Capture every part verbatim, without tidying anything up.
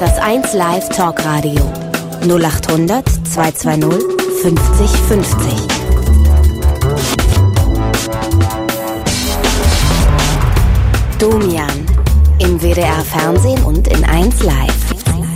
Das eins Live Talkradio. null acht hundert zweihundertzweißig fünfzig fünfzig. Domian. Im W D R Fernsehen und in eins Live.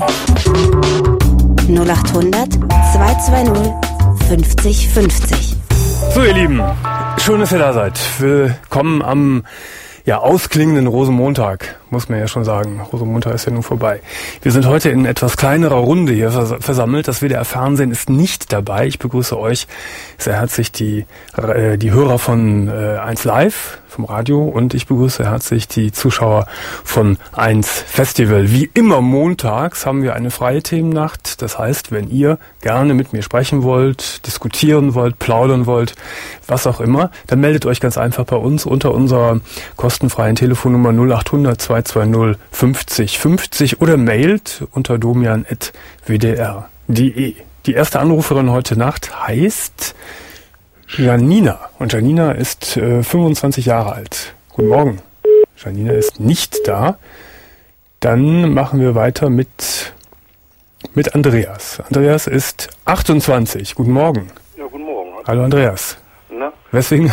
null acht hundert zweihundertzweißig fünfzig fünfzig. So, ihr Lieben, schön, dass ihr da seid. Willkommen am ja, ausklingenden Rosenmontag, muss man ja schon sagen. Rosenmontag ist ja nun vorbei. Wir sind heute in etwas kleinerer Runde hier vers- versammelt. Das W D R Fernsehen ist nicht dabei. Ich begrüße euch sehr herzlich, die, äh, die Hörer von äh, eins Live, vom Radio, und ich begrüße herzlich die Zuschauer von eins Festival. Wie immer montags haben wir eine freie Themennacht. Das heißt, wenn ihr gerne mit mir sprechen wollt, diskutieren wollt, plaudern wollt, was auch immer, dann meldet euch ganz einfach bei uns unter unserer kostenfreien Telefonnummer null acht hundert zweihundertzweißig fünfzig fünfzig oder mailt unter domian at w d r punkt d e. Die erste Anruferin heute Nacht heißt Janina. Und Janina ist äh, fünfundzwanzig Jahre alt. Guten Morgen. Janina ist nicht da. Dann machen wir weiter mit, mit Andreas. Andreas ist achtundzwanzig. Guten Morgen. Ja, guten Morgen. Hallo Andreas. Na? Weswegen?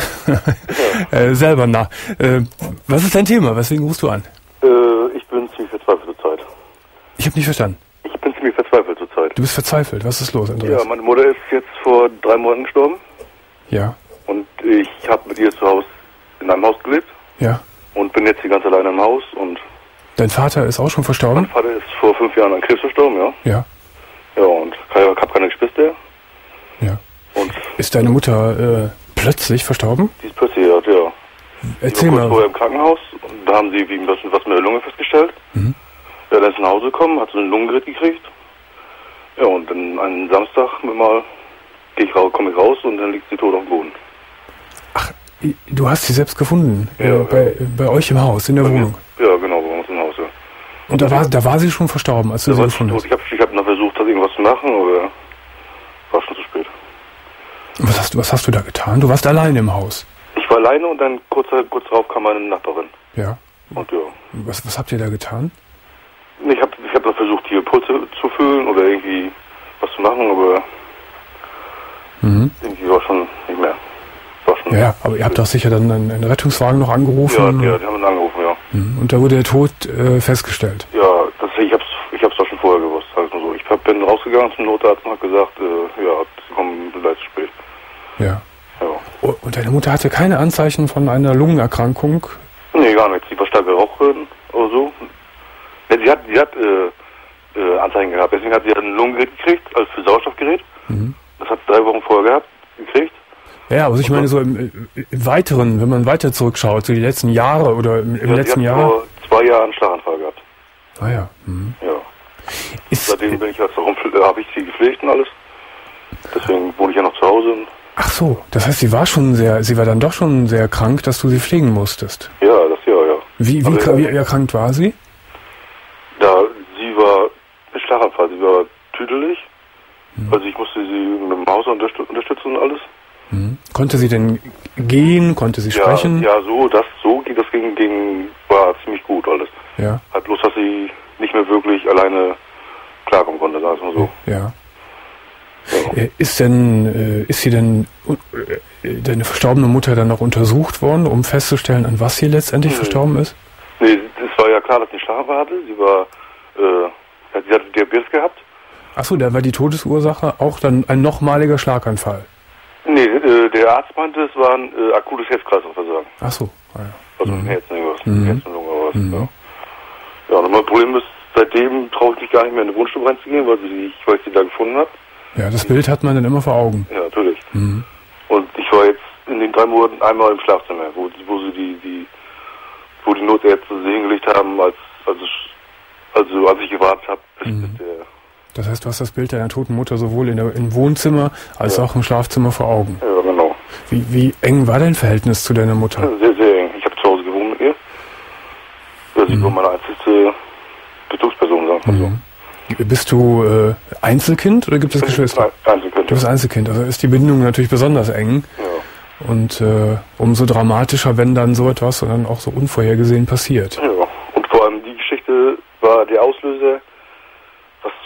äh, selber, na. Äh, was ist dein Thema? Weswegen rufst du an? Äh, ich bin ziemlich verzweifelt zurzeit. Ich habe nicht verstanden. Ich bin ziemlich verzweifelt zurzeit. Du bist verzweifelt. Was ist los, Andreas? Ja, meine Mutter ist jetzt vor drei Monaten gestorben. Ja. Und ich habe mit ihr zu Hause in einem Haus gelebt. Ja. Und bin jetzt hier ganz alleine im Haus. Und dein Vater ist auch schon verstorben? Mein Vater ist vor fünf Jahren an Krebs verstorben, ja. Ja. Ja, und ich habe keine Geschwister. Ja. Und ist deine Mutter äh, plötzlich verstorben? Die ist plötzlich, ja. ja. Erzähl mal. mal. Vorher im Krankenhaus. Und da haben sie wegen was, was mit der Lunge festgestellt. Mhm. Ja, dann ist nach Hause gekommen, hat so ein Lungengerät gekriegt. Ja, und dann einen Samstag mal gehe ich raus, komme ich raus und dann liegt sie tot auf dem Boden. Ach, du hast sie selbst gefunden? Ja, äh, bei, ja. bei euch im Haus, in der bei Wohnung? Mir. Ja, genau, bei uns im Haus, ja. Und da war, da war sie schon verstorben, als du da sie war gefunden hast? Ich habe ich hab noch versucht, das irgendwas zu machen, aber war schon zu spät. Und was hast du, was hast du da getan? Du warst alleine im Haus? Ich war alleine und dann kurz, kurz darauf kam meine Nachbarin. Ja. Und ja. Was, was habt ihr da getan? Ich habe ich hab noch versucht, hier Pulse zu fühlen oder irgendwie was zu machen, aber mhm. irgendwie war schon nicht mehr. War schon ja, aber ihr habt doch sicher dann einen, einen Rettungswagen noch angerufen? Ja, ja, die haben ihn angerufen, ja. Mhm. Und da wurde der Tod äh, festgestellt? Ja, das, ich hab's, ich hab's doch schon vorher gewusst, halt so. Ich hab, bin rausgegangen zum Notarzt und hab gesagt, äh, ja, sie kommen leider zu spät. Ja. Ja. Und deine Mutter hatte keine Anzeichen von einer Lungenerkrankung? Nee, gar nichts. Sie war stark geraucht oder so. Ja, sie hat, sie hat äh, äh, Anzeichen gehabt. Deswegen hat sie ein Lungengerät gekriegt, also für Sauerstoffgerät. Mhm. Das hat sie drei Wochen vorher gehabt, gekriegt. Ja, also ich meine so im, im Weiteren, wenn man weiter zurückschaut, so die letzten Jahre oder im, im ja, letzten sie hat Jahr? vor zwei Jahren einen Schlaganfall gehabt. Ah ja. Mhm. Ja. Ist, Seitdem bin ich halt so habe ich sie gepflegt und alles. Deswegen wohne ich ja noch zu Hause. Ach so, das heißt, sie war schon sehr, sie war dann doch schon sehr krank, dass du sie pflegen musstest. Ja, das ja, ja. Wie, wie, Aber, wie erkrankt war sie? Ja, sie war ein Schlaganfall, sie war tüdelig. Mhm. Also ich musste sie mit dem Haus unterstüt- unterstützen und alles. Mhm. Konnte sie denn gehen? Konnte sie ja, sprechen? Ja, so, das, so geht das ging, ging, war ziemlich gut alles. Ja. Halt bloß, dass sie nicht mehr wirklich alleine klarkommen konnte, sagen wir mal so. Ja. Ja. Ist denn, ist sie denn, deine verstorbene Mutter dann noch untersucht worden, um festzustellen, an was sie letztendlich nee. verstorben ist? Nee, es war ja klar, dass sie einen Schlaganfall hatte. Sie war, äh, sie hatte Diabetes gehabt. Achso, da war die Todesursache auch dann ein nochmaliger Schlaganfall? Nee, äh, der Arzt meinte, es war ein äh, akutes Herz-Kreislauf-Versagen. Achso, ah, ja. Also mhm. ein Herz, irgendwas, mhm. Herz und Lunge oder was, mhm. ja. Ja, und mein Problem ist, seitdem traue ich mich gar nicht mehr in die Wohnstube reinzugehen, weil, sie, weil ich sie da gefunden habe. Ja, das Bild hat man dann immer vor Augen. Ja, natürlich. Mhm. Und ich war jetzt in den drei Monaten einmal im Schlafzimmer, wo, wo sie die, die, wo die Notärzte sie hingelegt haben, als, als, also als ich gewartet habe, bis, mhm. bis der... Das heißt, du hast das Bild deiner toten Mutter sowohl in der, im Wohnzimmer als ja. auch im Schlafzimmer vor Augen. Ja, genau. Wie, wie eng war dein Verhältnis zu deiner Mutter? Sehr, sehr eng. Ich habe zu Hause gewohnt mit ihr. Ja, sie mhm. war meine einzigste Bezugsperson, sagen wir mhm. so. Bist du äh, Einzelkind oder gibt es Geschwister? Einzelkind. Du bist Einzelkind, also ist die Bindung natürlich besonders eng. Ja. Und äh, umso dramatischer, wenn dann so etwas und dann auch so unvorhergesehen passiert. Ja, und vor allem die Geschichte war der Auslöser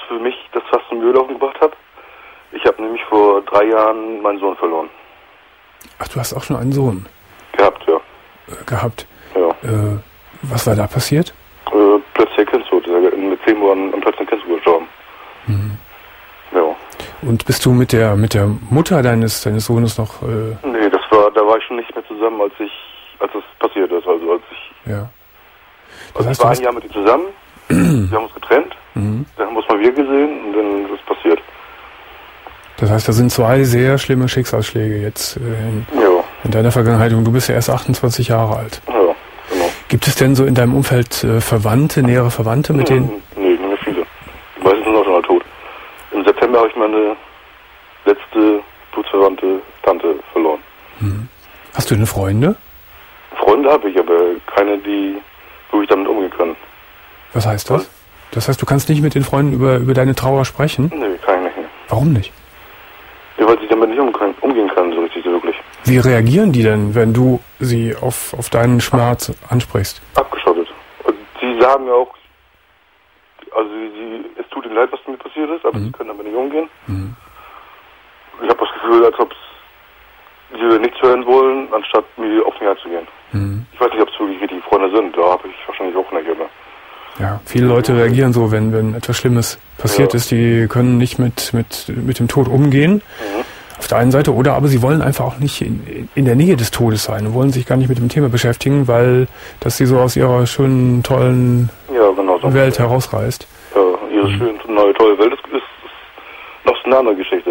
für mich das fast zum Müllhaufen gebracht hat. Ich habe nämlich vor drei Jahren meinen Sohn verloren. Ach, du hast auch schon einen Sohn? Gehabt, ja. Äh, gehabt? Ja. Äh, was war da passiert? Äh, plötzlich erkennst du, mit zehn Monaten am plötzlich erkennst du gestorben. Mhm. Ja. Und bist du mit der mit der Mutter deines deines Sohnes noch? Äh nee, das war, da war ich schon nicht mehr zusammen, als ich, als das passiert ist. Also als ich. Ja. Das also heißt, ich war du ein Jahr mit ihm zusammen. Wir haben uns getrennt. Mhm. Dann haben wir uns mal wieder gesehen und dann ist es passiert. Das heißt, da sind zwei sehr schlimme Schicksalsschläge jetzt äh, in, ja. in deiner Vergangenheit und du bist ja erst achtundzwanzig Jahre alt. Ja, genau. Gibt es denn so in deinem Umfeld äh, Verwandte, nähere Verwandte, mit hm, denen? Nee, nicht mehr viele. Die meisten sind auch schon mal tot. Im September habe ich meine letzte blutsverwandte Tante verloren. Mhm. Hast du denn Freunde? Freunde habe ich, aber keine, die wirklich damit umgehen können. Was heißt das? Das heißt, du kannst nicht mit den Freunden über, über deine Trauer sprechen? Nee, kann ich nicht. Nee. Warum nicht? Ja, weil sie damit nicht umgehen, umgehen können, so richtig, so wirklich. Wie reagieren die denn, wenn du sie auf, auf deinen Schmerz ansprichst? Abgeschottet. Und sie sagen mir auch, also sie, sie, es tut ihnen leid, was mir passiert ist, aber mhm. sie können damit nicht umgehen. Mhm. Ich habe das Gefühl, als ob sie nichts hören wollen, anstatt mir auf mich einzugehen. Mhm. Ich weiß nicht, ob es wirklich richtige Freunde sind, da habe ich wahrscheinlich auch nicht, aber... Ja, viele Leute reagieren so, wenn, wenn etwas Schlimmes passiert ja. ist, die können nicht mit, mit, mit dem Tod umgehen, mhm. auf der einen Seite, oder aber sie wollen einfach auch nicht in, in der Nähe des Todes sein und wollen sich gar nicht mit dem Thema beschäftigen, weil das sie so aus ihrer schönen, tollen ja, genau so. Welt herausreißt. Ja, ihre mhm. schöne, neue, tolle Welt ist, ist, ist noch eine andere Geschichte.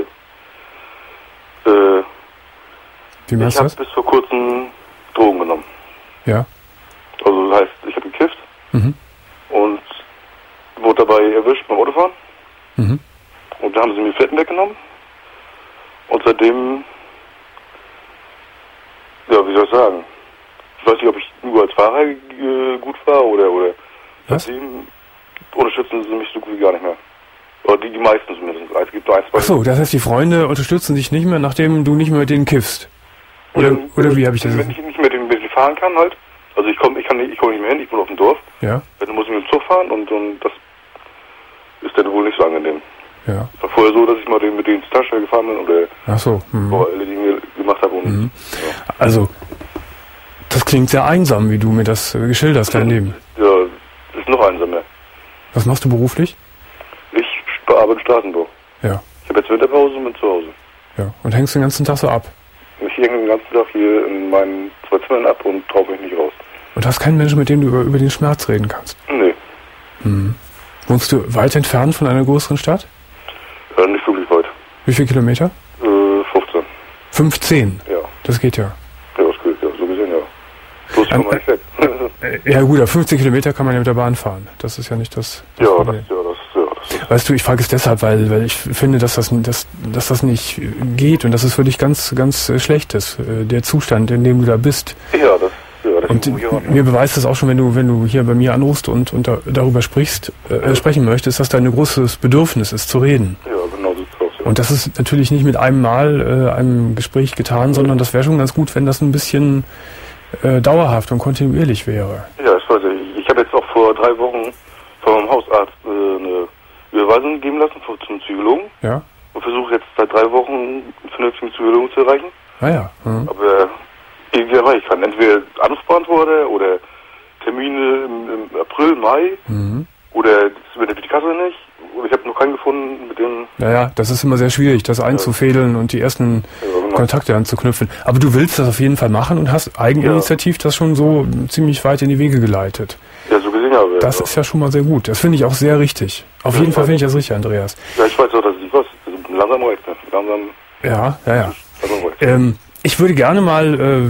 Äh, Wie meinst ich du das? Ich habe bis vor kurzem Drogen genommen. Ja. Also das heißt, ich habe gekifft. Mhm. Und wurde dabei erwischt beim Autofahren. Mhm. Und da haben sie mir Fetten weggenommen. Und seitdem, ja, wie soll ich sagen, ich weiß nicht, ob ich nur als Fahrer äh, gut war oder, oder Was? seitdem unterstützen sie mich so gut wie gar nicht mehr. Oder die, die meisten zumindest. Es gibt nur ein, zwei. Ach so, das heißt, die Freunde unterstützen dich nicht mehr, nachdem du nicht mehr mit denen kiffst? Oder, wenn, oder wie habe ich das? Wenn ich nicht mehr mit denen fahren kann halt. Also ich komme ich kann nicht, ich komme nicht mehr hin, ich wohne auf dem Dorf. Ja. Dann muss ich mit dem Zug fahren und, und das ist dann wohl nicht so angenehm. Ja. Es war vorher so, dass ich mal den, mit denen zur Tankstelle gefahren bin oder Ach so. Mhm. alle Dinge gemacht habe. Und, mhm. ja. Also, das klingt sehr einsam, wie du mir das äh, geschildert hast, dein Leben. Ja, es ist noch einsamer. Was machst du beruflich? Ich bearbeite Straßenbau. Ja. Ich habe jetzt Winterpause und bin zu Hause. Ja. Und hängst den ganzen Tag so ab? Ich hänge den ganzen Tag hier in meinen zwei Zimmern ab und traue mich nicht raus. Und hast keinen Menschen, mit dem du über, über den Schmerz reden kannst? Nee. Mhm. Wohnst du weit entfernt von einer größeren Stadt? Ja, nicht wirklich weit. Wie viele Kilometer? Äh, fünfzehn. fünfzehn? Ja. Das geht ja. Ja, das geht, ja, so gesehen, ja. Bloß kann man nicht weg. Ja gut, auf fünfzehn Kilometer kann man ja mit der Bahn fahren. Das ist ja nicht das, das ja, Problem. das, ja, das, ja, das ist... Weißt du, ich frage es deshalb, weil, weil ich finde, dass das, dass, dass das nicht geht und dass es für dich ganz, ganz schlecht ist, der Zustand, in dem du da bist. Ja, das... Ja, das und mir beweist das auch schon, wenn du, wenn du hier bei mir anrufst und, und da, darüber sprichst, äh, sprechen möchtest, dass da ein großes Bedürfnis ist, zu reden. Ja, genau so ist es auch. Ja. Und das ist natürlich nicht mit einem Mal äh, einem Gespräch getan, sondern das wäre schon ganz gut, wenn das ein bisschen äh, dauerhaft und kontinuierlich wäre. Ja, das weiß ich. Ich habe jetzt auch vor drei Wochen von meinem Hausarzt äh, eine Überweisung geben lassen für, zum Psychologen. Ja. Und versuche jetzt seit drei Wochen einen vernünftigen Psychologen zu erreichen. Ah ja. Mhm. Aber irgendwie erreichen kann. Entweder Anrufbeantworter oder Termine im, im April, Mai. Mhm. Oder das übernimmt die Kasse nicht. Ich habe noch keinen gefunden, mit dem... Naja, das ist immer sehr schwierig, das einzufädeln und die ersten ja, genau. Kontakte anzuknüpfen. Aber du willst das auf jeden Fall machen und hast eigeninitiativ ja. das schon so ziemlich weit in die Wege geleitet. Ja, so gesehen habe ich. Das ja. ist ja schon mal sehr gut. Das finde ich auch sehr richtig. Auf ja, jeden Fall weiß. finde ich das richtig, Andreas. Ja, ich weiß auch, dass ich was. Also langsam reicht, ne? Langsam... Ja, ja, ja. Langsam reicht. Ähm, ich würde gerne mal äh,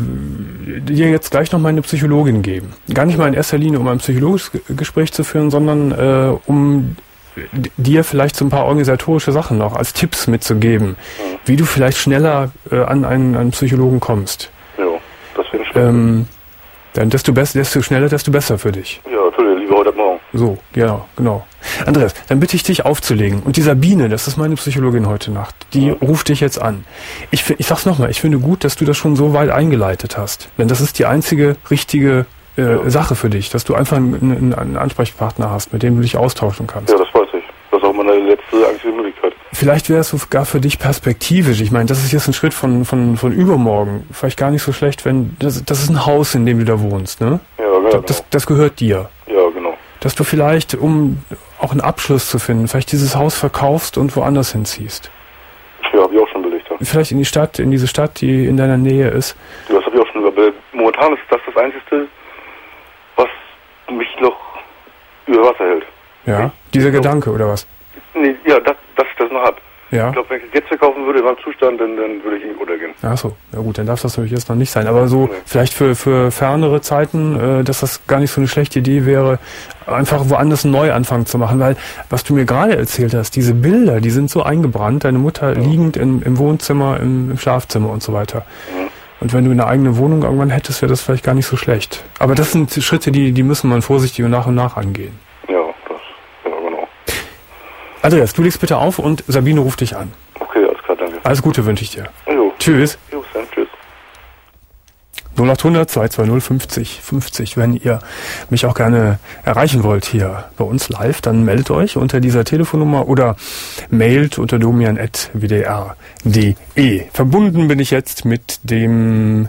dir jetzt gleich noch mal eine Psychologin geben. Gar nicht mal in erster Linie, um ein psychologisches Gespräch zu führen, sondern äh, um dir vielleicht so ein paar organisatorische Sachen noch als Tipps mitzugeben, mhm. wie du vielleicht schneller äh, an einen, einen Psychologen kommst. Ja, das wäre schön. Ähm, dann desto besser, desto schneller, desto besser für dich. Ja, natürlich, lieber heute Morgen. So, ja, genau. Andreas, dann bitte ich dich aufzulegen. Und die Sabine, das ist meine Psychologin heute Nacht, die mhm. ruft dich jetzt an. Ich, ich sag's nochmal, ich finde gut, dass du das schon so weit eingeleitet hast. Denn das ist die einzige richtige äh, ja. Sache für dich, dass du einfach einen, einen Ansprechpartner hast, mit dem du dich austauschen kannst. Ja, das weiß ich. Das ist auch meine letzte ist eigentlich die Möglichkeit. Vielleicht wäre es sogar für dich perspektivisch. Ich meine, das ist jetzt ein Schritt von, von, von übermorgen. Vielleicht gar nicht so schlecht, wenn, das, das ist ein Haus, in dem du da wohnst, ne? Ja, genau. Das, das gehört dir. Ja, genau. Dass du vielleicht, um auch einen Abschluss zu finden, vielleicht dieses Haus verkaufst und woanders hinziehst. Ja, habe ich auch schon belegt. Ja. Vielleicht in die Stadt, in diese Stadt, die in deiner Nähe ist. Ja, das habe ich auch schon überlegt. Momentan ist das das Einzige, was mich noch über Wasser hält. Ja, dieser Gedanke, oder was? Nee, ja, das, dass ich das noch habe. Ja. Ich glaube, wenn ich es jetzt verkaufen würde in meinem Zustand, dann, dann würde ich irgendwie untergehen. Ach so, ja gut, dann darf das natürlich jetzt noch nicht sein. Aber so Nee. vielleicht für, für fernere Zeiten, äh, dass das gar nicht so eine schlechte Idee wäre, einfach woanders einen Neuanfang zu machen. Weil, was du mir gerade erzählt hast, diese Bilder, die sind so eingebrannt, deine Mutter ja. liegend in, im Wohnzimmer, im, im Schlafzimmer und so weiter. Mhm. Und wenn du eine eigene Wohnung irgendwann hättest, wäre das vielleicht gar nicht so schlecht. Aber das sind Schritte, die, die müssen man vorsichtig und nach und nach angehen. Ja, das, ja, genau. Andreas, du legst bitte auf und Sabine ruft dich an. Okay, alles klar, danke. Alles Gute wünsche ich dir. Jo. Tschüss. Jo, Sam, tschüss. null acht hundert zwei zwei null fünfzig fünfzig. Wenn ihr mich auch gerne erreichen wollt hier bei uns live, dann meldet euch unter dieser Telefonnummer oder mailt unter domian at w d r punkt d e. Verbunden bin ich jetzt mit dem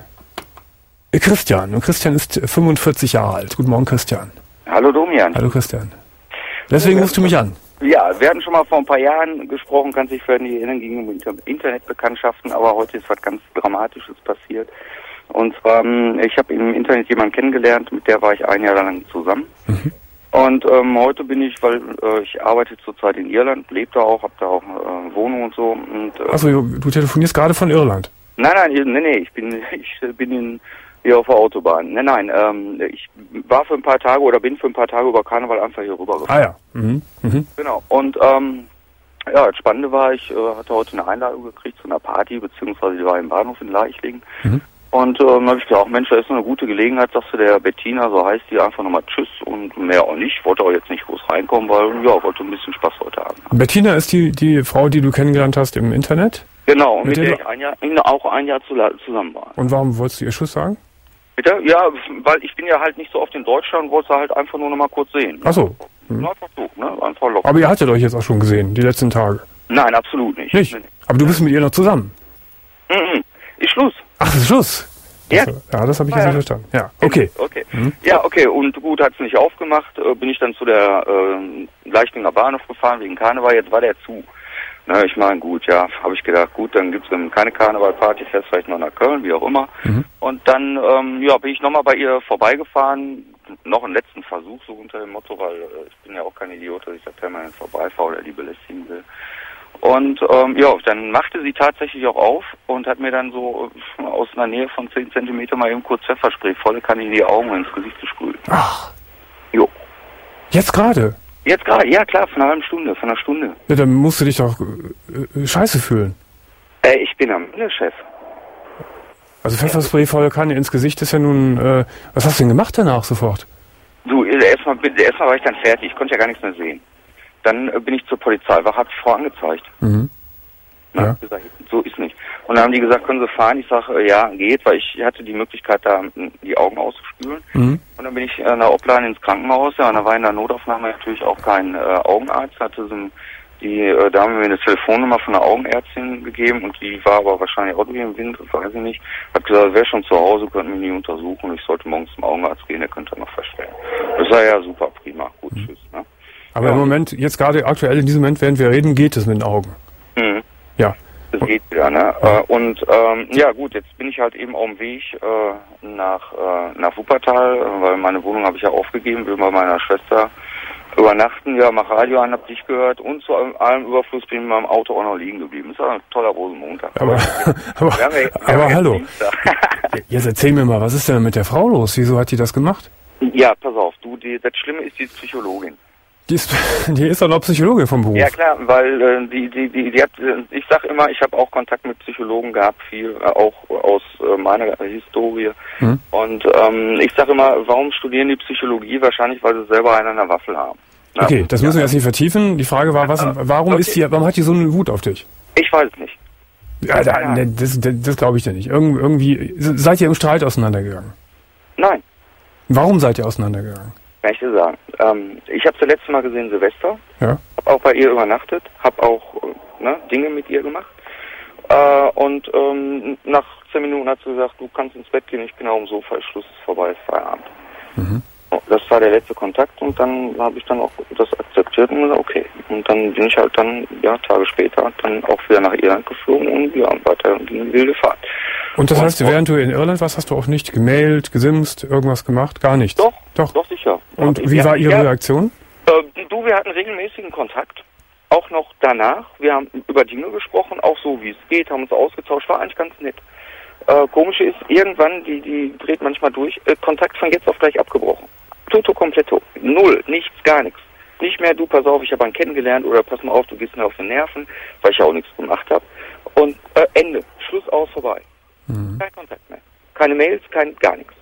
Christian. Und Christian ist fünfundvierzig Jahre alt. Guten Morgen, Christian. Hallo Domian. Hallo, Christian. Deswegen rufst du mich an. Ja, wir hatten schon mal vor ein paar Jahren gesprochen, kann sich vielleicht nicht erinnern, ging um Internetbekanntschaften, aber heute ist was ganz Dramatisches passiert. Und zwar, ich habe im Internet jemanden kennengelernt, mit der war ich ein Jahr lang zusammen. Mhm. Und ähm, heute bin ich, weil äh, ich arbeite zurzeit in Irland, lebe da auch, habe da auch eine äh, Wohnung und so. Und, äh, Achso, du telefonierst gerade von Irland? Nein, nein, nee, nee, ich bin, ich bin in, hier auf der Autobahn. Nein, nein, ähm, ich war für ein paar Tage oder bin für ein paar Tage über Karneval einfach hier rübergefahren. Ah ja. Mhm. Mhm. Genau. Und ähm, ja, das Spannende war, ich äh, hatte heute eine Einladung gekriegt zu einer Party, beziehungsweise die war im Bahnhof in Leichlingen. Mhm. Und ähm, dann habe ich gedacht, Mensch, da ist noch eine gute Gelegenheit, sagst du der Bettina, so heißt die, einfach nochmal Tschüss und mehr auch nicht. Wollte auch jetzt nicht groß reinkommen, weil, ja, wollte ein bisschen Spaß heute haben. Bettina ist die, die Frau, die du kennengelernt hast im Internet? Genau, mit, mit der, der ich ein Jahr, auch ein Jahr zu, zusammen war. Und warum wolltest du ihr Tschüss sagen? Bitte? Ja, weil ich bin ja halt nicht so oft in Deutschland und wollte halt einfach nur noch mal kurz sehen. Ach so. Mhm. Einfach so, ne? Einfach locker. Aber ihr hattet euch jetzt auch schon gesehen, die letzten Tage? Nein, absolut nicht. Nicht? Nee, nee. Aber du bist mit ihr noch zusammen? Mhm. Ist Schluss. Ach, ist Schluss? Ja. Das, ja, das habe ich jetzt nicht verstanden. Ja, okay. Okay. Mhm. Ja, okay. Und gut, hat's nicht aufgemacht. Äh, bin ich dann zu der äh, Leichtlinger Bahnhof gefahren wegen Karneval. Jetzt war der zu. Na, ich meine, gut, ja, habe ich gedacht, gut, dann gibt's dann keine Karnevalparty, fährst vielleicht noch nach Köln, wie auch immer. Mhm. Und dann, ähm, ja, bin ich nochmal bei ihr vorbeigefahren, noch einen letzten Versuch, so unter dem Motto, weil äh, ich bin ja auch kein Idiot, dass ich da permanent vorbeifahre oder die belästigen will. Und ähm, ja, dann machte sie tatsächlich auch auf und hat mir dann so äh, aus einer Nähe von zehn Zentimeter mal eben kurz Pfefferspray volle Kanne in die Augen und ins Gesicht gesprüht. Ach. Jo. Jetzt gerade? Jetzt gerade, ja klar, von einer halben Stunde, von einer Stunde. Ja, dann musst du dich doch äh, scheiße fühlen. Äh, ich bin am Ende, Chef. Also Pfefferspray volle Kanne ins Gesicht ist ja nun, äh, was hast du denn gemacht danach sofort? Du, erstmal erstmal war ich dann fertig, ich konnte ja gar nichts mehr sehen. Dann äh, bin ich zur Polizeiwache, hab ich vorangezeigt. Mhm. Na, ja. gesagt, so ist nicht. Und dann haben die gesagt, können Sie fahren? Ich sage, äh, ja, geht, weil ich hatte die Möglichkeit, da die Augen auszuspülen. Mhm. Und dann bin ich äh, nach Opladen ins Krankenhaus, ja, und da war in der Notaufnahme natürlich auch kein äh, Augenarzt, hatte so ein, die äh, Dame mir eine Telefonnummer von einer Augenärztin gegeben und die war aber wahrscheinlich auch durch den Wind, weiß ich nicht. Hat gesagt, wäre schon zu Hause, könnten mich nie untersuchen, ich sollte morgens zum Augenarzt gehen, der könnte noch feststellen. Das war ja super, prima, gut, mhm. Tschüss. Ne? Aber ja. im Moment, jetzt gerade aktuell in diesem Moment, während wir reden, geht es mit den Augen. Mhm. Ja. Das geht wieder, ne? Ja. Und ähm, ja gut, jetzt bin ich halt eben auf dem Weg äh, nach äh, nach Wuppertal, weil meine Wohnung habe ich ja aufgegeben, will bei meiner Schwester übernachten, ja, mach Radio an, hab dich gehört und zu allem Überfluss bin ich in meinem Auto auch noch liegen geblieben. Ist ja ein toller Rosenmontag. Aber, aber, wir haben ja, wir aber haben hallo, jetzt erzähl mir mal, was ist denn mit der Frau los? Wieso hat die das gemacht? Ja, pass auf, du, die, das Schlimme ist, die ist Psychologin. Die ist, die ist doch noch Psychologin vom Beruf. Ja klar, weil äh, die, die, die, die hat, ich sag immer, ich habe auch Kontakt mit Psychologen gehabt, viel äh, auch aus äh, meiner Historie. Hm. Und ähm, ich sag immer, warum studieren die Psychologie? Wahrscheinlich, weil sie selber einen an der Waffel haben. Na, okay, das müssen wir jetzt nicht vertiefen. Die Frage war, was, warum okay. ist die, warum hat die so eine Wut auf dich? Ich weiß es nicht. Ja, da, ja. Das, das, das glaube ich dir nicht. Irgend, irgendwie, seid ihr im Streit auseinandergegangen? Nein. Warum seid ihr auseinandergegangen? kann ich dir sagen. Ähm, ich habe sie letztes Mal gesehen, Silvester. Ja. Habe auch bei ihr übernachtet. Habe auch ne, Dinge mit ihr gemacht. Äh, und ähm, nach zehn Minuten hat sie gesagt, du kannst ins Bett gehen, ich bin auf dem Sofa, ist Schluss, ist vorbei, ist Feierabend. Mhm. Das war der letzte Kontakt und dann habe ich dann auch das akzeptiert und gesagt, okay. Und dann bin ich halt dann, ja, Tage später dann auch wieder nach Irland geflogen und ja, weiter in die wilde Fahrt. Und das und, heißt, während du in Irland warst, hast du auch nicht gemailt, gesimst, irgendwas gemacht? Gar nichts? Doch, doch, doch sicher. Und ja, wie war Ihre ja, Reaktion? Äh, du, wir hatten regelmäßigen Kontakt. Auch noch danach. Wir haben über Dinge gesprochen, auch so wie es geht, haben uns ausgetauscht, war eigentlich ganz nett. Äh, Komische ist, irgendwann, die, die dreht manchmal durch, äh, Kontakt von jetzt auf gleich abgebrochen. Toto completo. Null, nichts, gar nichts. Nicht mehr, du, pass auf, ich habe einen kennengelernt oder pass mal auf, du gehst mir auf den Nerven, weil ich ja auch nichts gemacht habe. Und äh, Ende. Schluss, aus, vorbei. Mhm. Kein Kontakt mehr. Keine Mails, kein, gar nichts.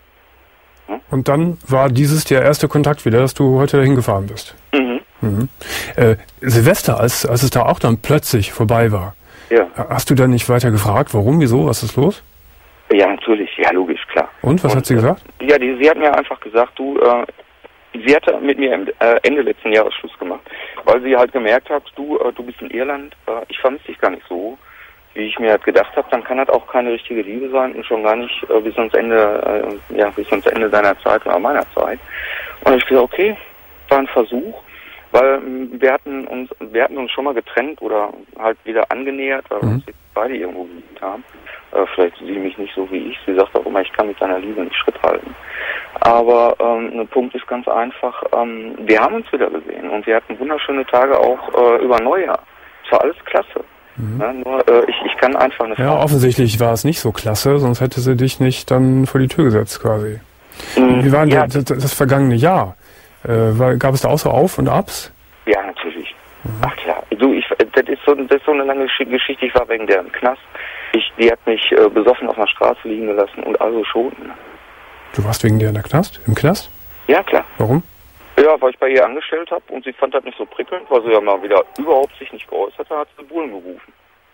Hm? Und dann war dieses der erste Kontakt wieder, dass du heute dahin gefahren bist. Mhm. Mhm. Äh, Silvester, als, als es da auch dann plötzlich vorbei war, ja. Hast du dann nicht weiter gefragt, warum, wieso, was ist los? Ja, natürlich, ja, logisch, klar. Und, was Und, hat sie gesagt? Äh, ja, die, sie hat mir einfach gesagt, du, äh, sie hatte mit mir im, äh, Ende letzten Jahres Schluss gemacht, weil sie halt gemerkt hat, du, äh, du bist in Irland, äh, ich vermisse dich gar nicht so, wie ich mir halt gedacht habe, dann kann das auch keine richtige Liebe sein und schon gar nicht äh, bis ans Ende, äh, ja, bis ans Ende deiner Zeit oder meiner Zeit. Und ich gesagt, okay, war ein Versuch, weil wir hatten uns, wir hatten uns schon mal getrennt oder halt wieder angenähert, weil wir mhm. uns beide irgendwo geliebt haben. Äh, vielleicht sie mich nicht so wie ich. Sie sagt auch immer, ich kann mit deiner Liebe nicht Schritt halten. Aber ähm, ein Punkt ist ganz einfach, ähm, wir haben uns wieder gesehen und wir hatten wunderschöne Tage auch äh, über Neujahr. Es war alles klasse. Mhm. Ja, nur äh, ich, ich kann einfach eine Ja, Frau offensichtlich war es nicht so klasse, sonst hätte sie dich nicht dann vor die Tür gesetzt quasi. Mhm. Wie war denn Ja. das, das, das vergangene Jahr? Äh, war, gab es da auch so Auf- und Abs? Ja, natürlich. Mhm. Ach klar. Du, ich, das ist so, das ist so eine lange Gesch- Geschichte. Ich war wegen der im Knast. Ich, die hat mich äh, besoffen auf der Straße liegen gelassen und also schon. Du warst wegen der in der Knast? Im Knast? Ja, klar. Warum? Ja, weil ich bei ihr angestellt habe und sie fand das nicht so prickelnd, weil sie ja mal wieder überhaupt sich nicht geäußert hat, hat sie Bullen gerufen.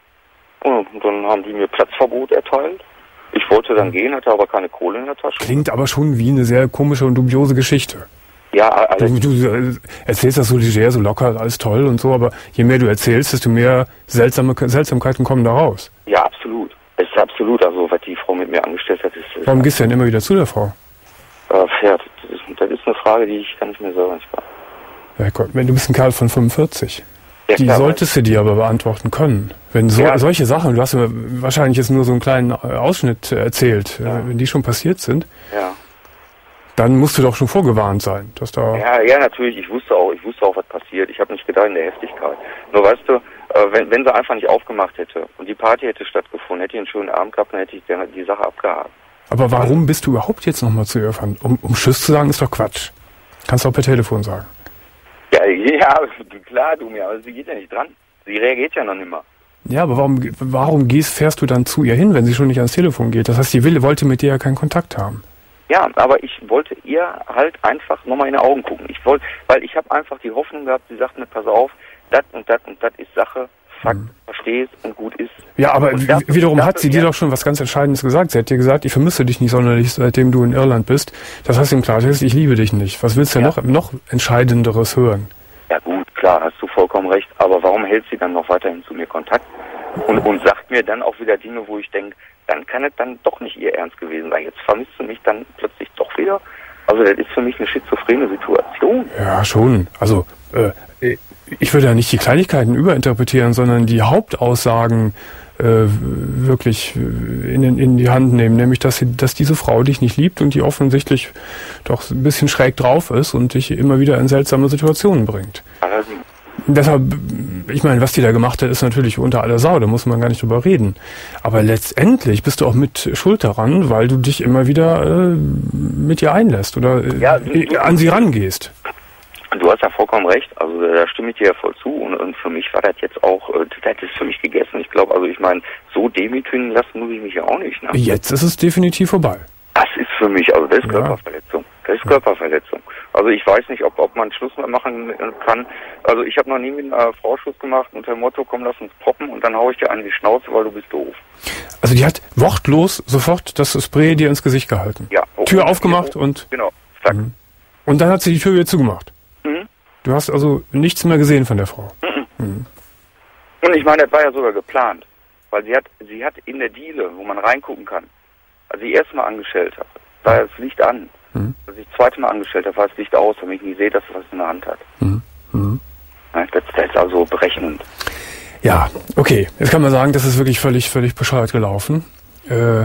Und dann haben die mir Platzverbot erteilt. Ich wollte dann gehen, hatte aber keine Kohle in der Tasche. Klingt aber schon wie eine sehr komische und dubiose Geschichte. Ja, also Du, du erzählst das so leger, so locker, alles toll und so, aber je mehr du erzählst, desto mehr seltsame Seltsamkeiten kommen da raus. ja, absolut. Es ist absolut, also was die Frau mit mir angestellt hat, ist... Warum gehst du denn immer wieder zu der Frau? Äh, ja, das ist, das ist eine Frage, die ich kann ich mir selber nicht beantworten. Ja Gott, wenn du bist ein Kerl von fünfundvierzig. Ja, Die klar, solltest du dir aber beantworten können. Wenn so, Ja. solche Sachen, du hast mir wahrscheinlich jetzt nur so einen kleinen äh, Ausschnitt erzählt, Ja. äh, wenn die schon passiert sind, Ja. dann musst du doch schon vorgewarnt sein, dass da... Ja, ja, natürlich. Ich wusste auch, ich wusste auch, was passiert. Ich habe nicht gedacht in der Heftigkeit. Nur weißt du, äh, wenn, wenn sie einfach nicht aufgemacht hätte und die Party hätte stattgefunden, hätte ich einen schönen Abend gehabt, dann hätte ich die, die Sache abgehakt. Aber warum bist du überhaupt jetzt nochmal zu ihr gefahren? Um, um Tschüss zu sagen, ist doch Quatsch. Kannst du auch per Telefon sagen. Ja, ja, klar, du mir, aber sie geht ja nicht dran. Sie reagiert ja noch nicht mal. Ja, aber warum, warum gehst, fährst du dann zu ihr hin, wenn sie schon nicht ans Telefon geht? Das heißt, die Wille wollte mit dir ja keinen Kontakt haben. Ja, aber ich wollte ihr halt einfach nochmal in die Augen gucken. Ich wollte, weil ich habe einfach die Hoffnung gehabt, sie sagt mir, pass auf, das und das und das ist Sache, Fakt, mhm. verstehst und gut ist. Ja, aber Und das- wiederum das hat sie ist dir ja- doch schon was ganz Entscheidendes gesagt. Sie hat dir gesagt, ich vermisse dich nicht sonderlich, seitdem du in Irland bist. Das heißt im Klartext, ich liebe dich nicht. Was willst du Ja. noch, noch Entscheidenderes hören? Ja gut, klar, hast du vollkommen recht, aber warum hält sie dann noch weiterhin zu mir Kontakt? Und, und sagt mir dann auch wieder Dinge, wo ich denke, dann kann es dann doch nicht ihr Ernst gewesen sein. Jetzt vermisst du mich dann plötzlich doch wieder. Also das ist für mich eine schizophrene Situation. Ja, schon. Also, äh, ich würde ja nicht die Kleinigkeiten überinterpretieren, sondern die Hauptaussagen äh, wirklich in, in die Hand nehmen. Nämlich, dass, sie, dass diese Frau dich nicht liebt und die offensichtlich doch ein bisschen schräg drauf ist und dich immer wieder in seltsame Situationen bringt. Allerdings. Deshalb, ich meine, was die da gemacht hat, ist natürlich unter aller Sau, da muss man gar nicht drüber reden. Aber letztendlich bist du auch mit Schuld daran, weil du dich immer wieder äh, mit ihr einlässt oder äh, Ja, du- du- an sie rangehst. Du hast ja vollkommen recht, also da stimme ich dir ja voll zu und, und für mich war das jetzt auch, äh, das ist für mich gegessen. Ich glaube, also ich meine, so demütigen lassen muss ich mich ja auch nicht. Ne? Jetzt ist es definitiv vorbei. Das ist für mich, also das ist Ja. Körperverletzung. Das ist Körperverletzung. Also ich weiß nicht, ob, ob man Schluss mehr machen kann. Also ich habe noch nie mit einer Frau Schluss gemacht unter dem Motto, komm, lass uns poppen und dann hau ich dir an die Schnauze, weil du bist doof. Also die hat wortlos sofort das Spray dir ins Gesicht gehalten. Ja. Tür Und- aufgemacht und... Genau, zack. Mhm. Und dann hat sie die Tür wieder zugemacht? Mhm. Du hast also nichts mehr gesehen von der Frau? Mhm. Mhm. Und ich meine, das war ja sogar geplant. Weil sie hat, sie hat in der Diele, wo man reingucken kann, als ich erst mal angestellt habe, war das Licht an. Mhm. Als ich das zweite Mal angestellt habe, war das Licht aus, damit ich nie sehe, dass sie was in der Hand hat. Mhm. Mhm. Das, das ist also berechnend. Ja, okay. Jetzt kann man sagen, das ist wirklich völlig, völlig bescheuert gelaufen. Äh,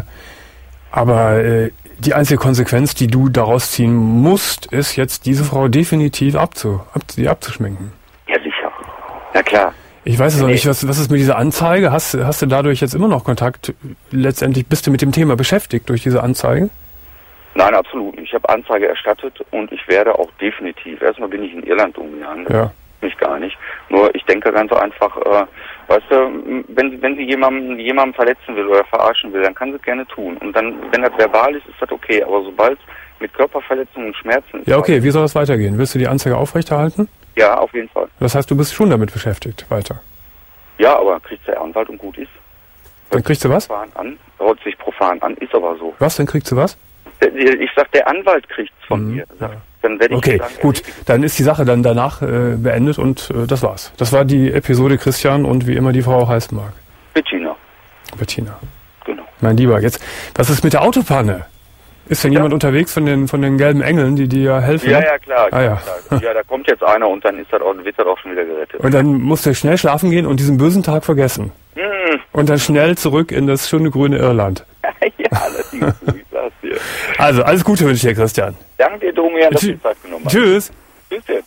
aber äh, die einzige Konsequenz, die du daraus ziehen musst, ist jetzt, diese Frau definitiv abzu, ab, sie abzuschminken. Ja, sicher. Ja, klar. Ich weiß es auch nicht, was, was ist mit dieser Anzeige? Hast, hast du dadurch jetzt immer noch Kontakt? Letztendlich bist du mit dem Thema beschäftigt durch diese Anzeigen? Nein, absolut nicht. Ich habe Anzeige erstattet und ich werde auch definitiv, erstmal bin ich in Irland umgegangen, ja. Mich gar nicht. Nur ich denke ganz einfach, äh, weißt du, wenn, wenn sie jemanden, jemanden verletzen will oder verarschen will, dann kann sie es gerne tun. Und dann, wenn das verbal ist, ist das okay. Aber sobald mit Körperverletzungen und Schmerzen... Ja, okay, wie soll das weitergehen? Willst du die Anzeige aufrechterhalten? Ja, auf jeden Fall. Das heißt, du bist schon damit beschäftigt, weiter? Ja, aber kriegt der Anwalt und gut ist. Dann kriegst du was? Profan an, hört sich profan an, ist aber so. Was, dann kriegst du was? Ich sag, der Anwalt kriegt's von mhm, mir. Ja. Dann werde ich okay, sagen, gut, dann ist die Sache dann danach äh, beendet und äh, das war's. Das war die Episode Christian und wie immer die Frau heißen mag. Bettina. Bettina. Genau. Mein Lieber, jetzt, was ist mit der Autopanne? Ist denn ja. jemand unterwegs von den von den gelben Engeln, die dir helfen? Ja, ja, klar. Ah, ja. klar. Ja, da kommt jetzt einer und dann ist das auch, wird das auch schon wieder gerettet. Und dann musst du schnell schlafen gehen und diesen bösen Tag vergessen. Hm. Und dann schnell zurück in das schöne grüne Irland. Ja, allerdings, ich sag's dir. Also, alles Gute wünsche ich dir, Christian. Danke dir, Domian, dass du die Zeit genommen hast. Tschüss. Tschüss dir.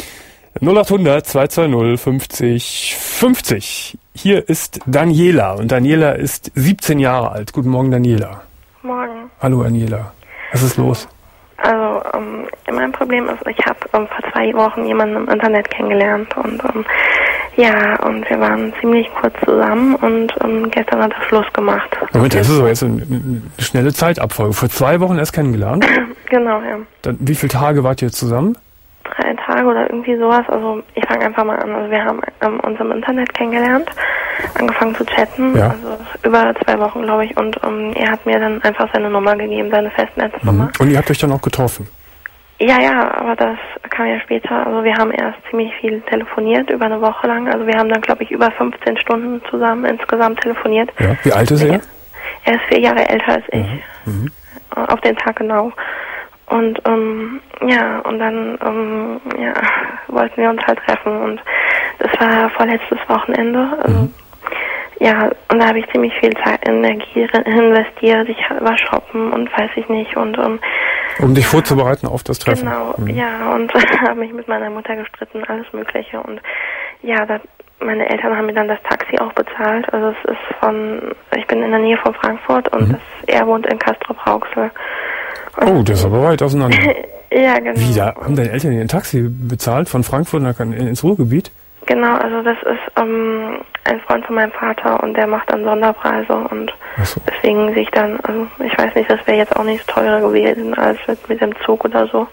null acht hundert zwei zwei null fünfzig fünfzig. Hier ist Daniela und Daniela ist siebzehn Jahre alt. Guten Morgen, Daniela. Morgen. Hallo, Daniela. Was ist los? Also, ähm, mein Problem ist, ich habe ähm, vor zwei Wochen jemanden im Internet kennengelernt und ähm, ja, und wir waren ziemlich kurz zusammen und ähm, gestern hat er Schluss gemacht. Moment, das ist aber jetzt eine, eine schnelle Zeitabfolge. Vor zwei Wochen erst kennengelernt? Genau, ja. Dann, wie viele Tage wart ihr zusammen? Drei Tage oder irgendwie sowas. Also ich fange einfach mal an. Also wir haben ähm, uns im Internet kennengelernt, angefangen zu chatten, ja. also über zwei Wochen, glaube ich. Und ähm, er hat mir dann einfach seine Nummer gegeben, seine Festnetznummer. Mhm. Und ihr habt euch dann auch getroffen? Ja, ja, aber das kam ja später. Also wir haben erst ziemlich viel telefoniert, über eine Woche lang. Also wir haben dann, glaube ich, über fünfzehn Stunden zusammen insgesamt telefoniert. Ja. Wie alt ist er? Er ist vier Jahre älter als ich. Mhm. Auf den Tag genau. Und ähm, ja, und dann ähm, ja, wollten wir uns halt treffen. Und das war vorletztes Wochenende. Also, mhm. Ja, und da habe ich ziemlich viel Zeit, Energie investiert. Ich war shoppen und weiß ich nicht. Und ähm, um dich vorzubereiten auf das Treffen. Genau, mhm. ja, und habe mich mit meiner Mutter gestritten, alles Mögliche. Und ja, da, meine Eltern haben mir dann das Taxi auch bezahlt. Also es ist von, ich bin in der Nähe von Frankfurt und mhm. das, er wohnt in Castrop-Rauxel. Oh, das ist aber weit auseinander. Ja, genau. Wie, da haben deine Eltern ein Taxi bezahlt von Frankfurt nach, ins Ruhrgebiet? Genau, also das ist ähm, ein Freund von meinem Vater und der macht dann Sonderpreise und so. Deswegen sich dann, also ich weiß nicht, das wäre jetzt auch nicht teurer gewesen als mit, mit dem Zug oder so.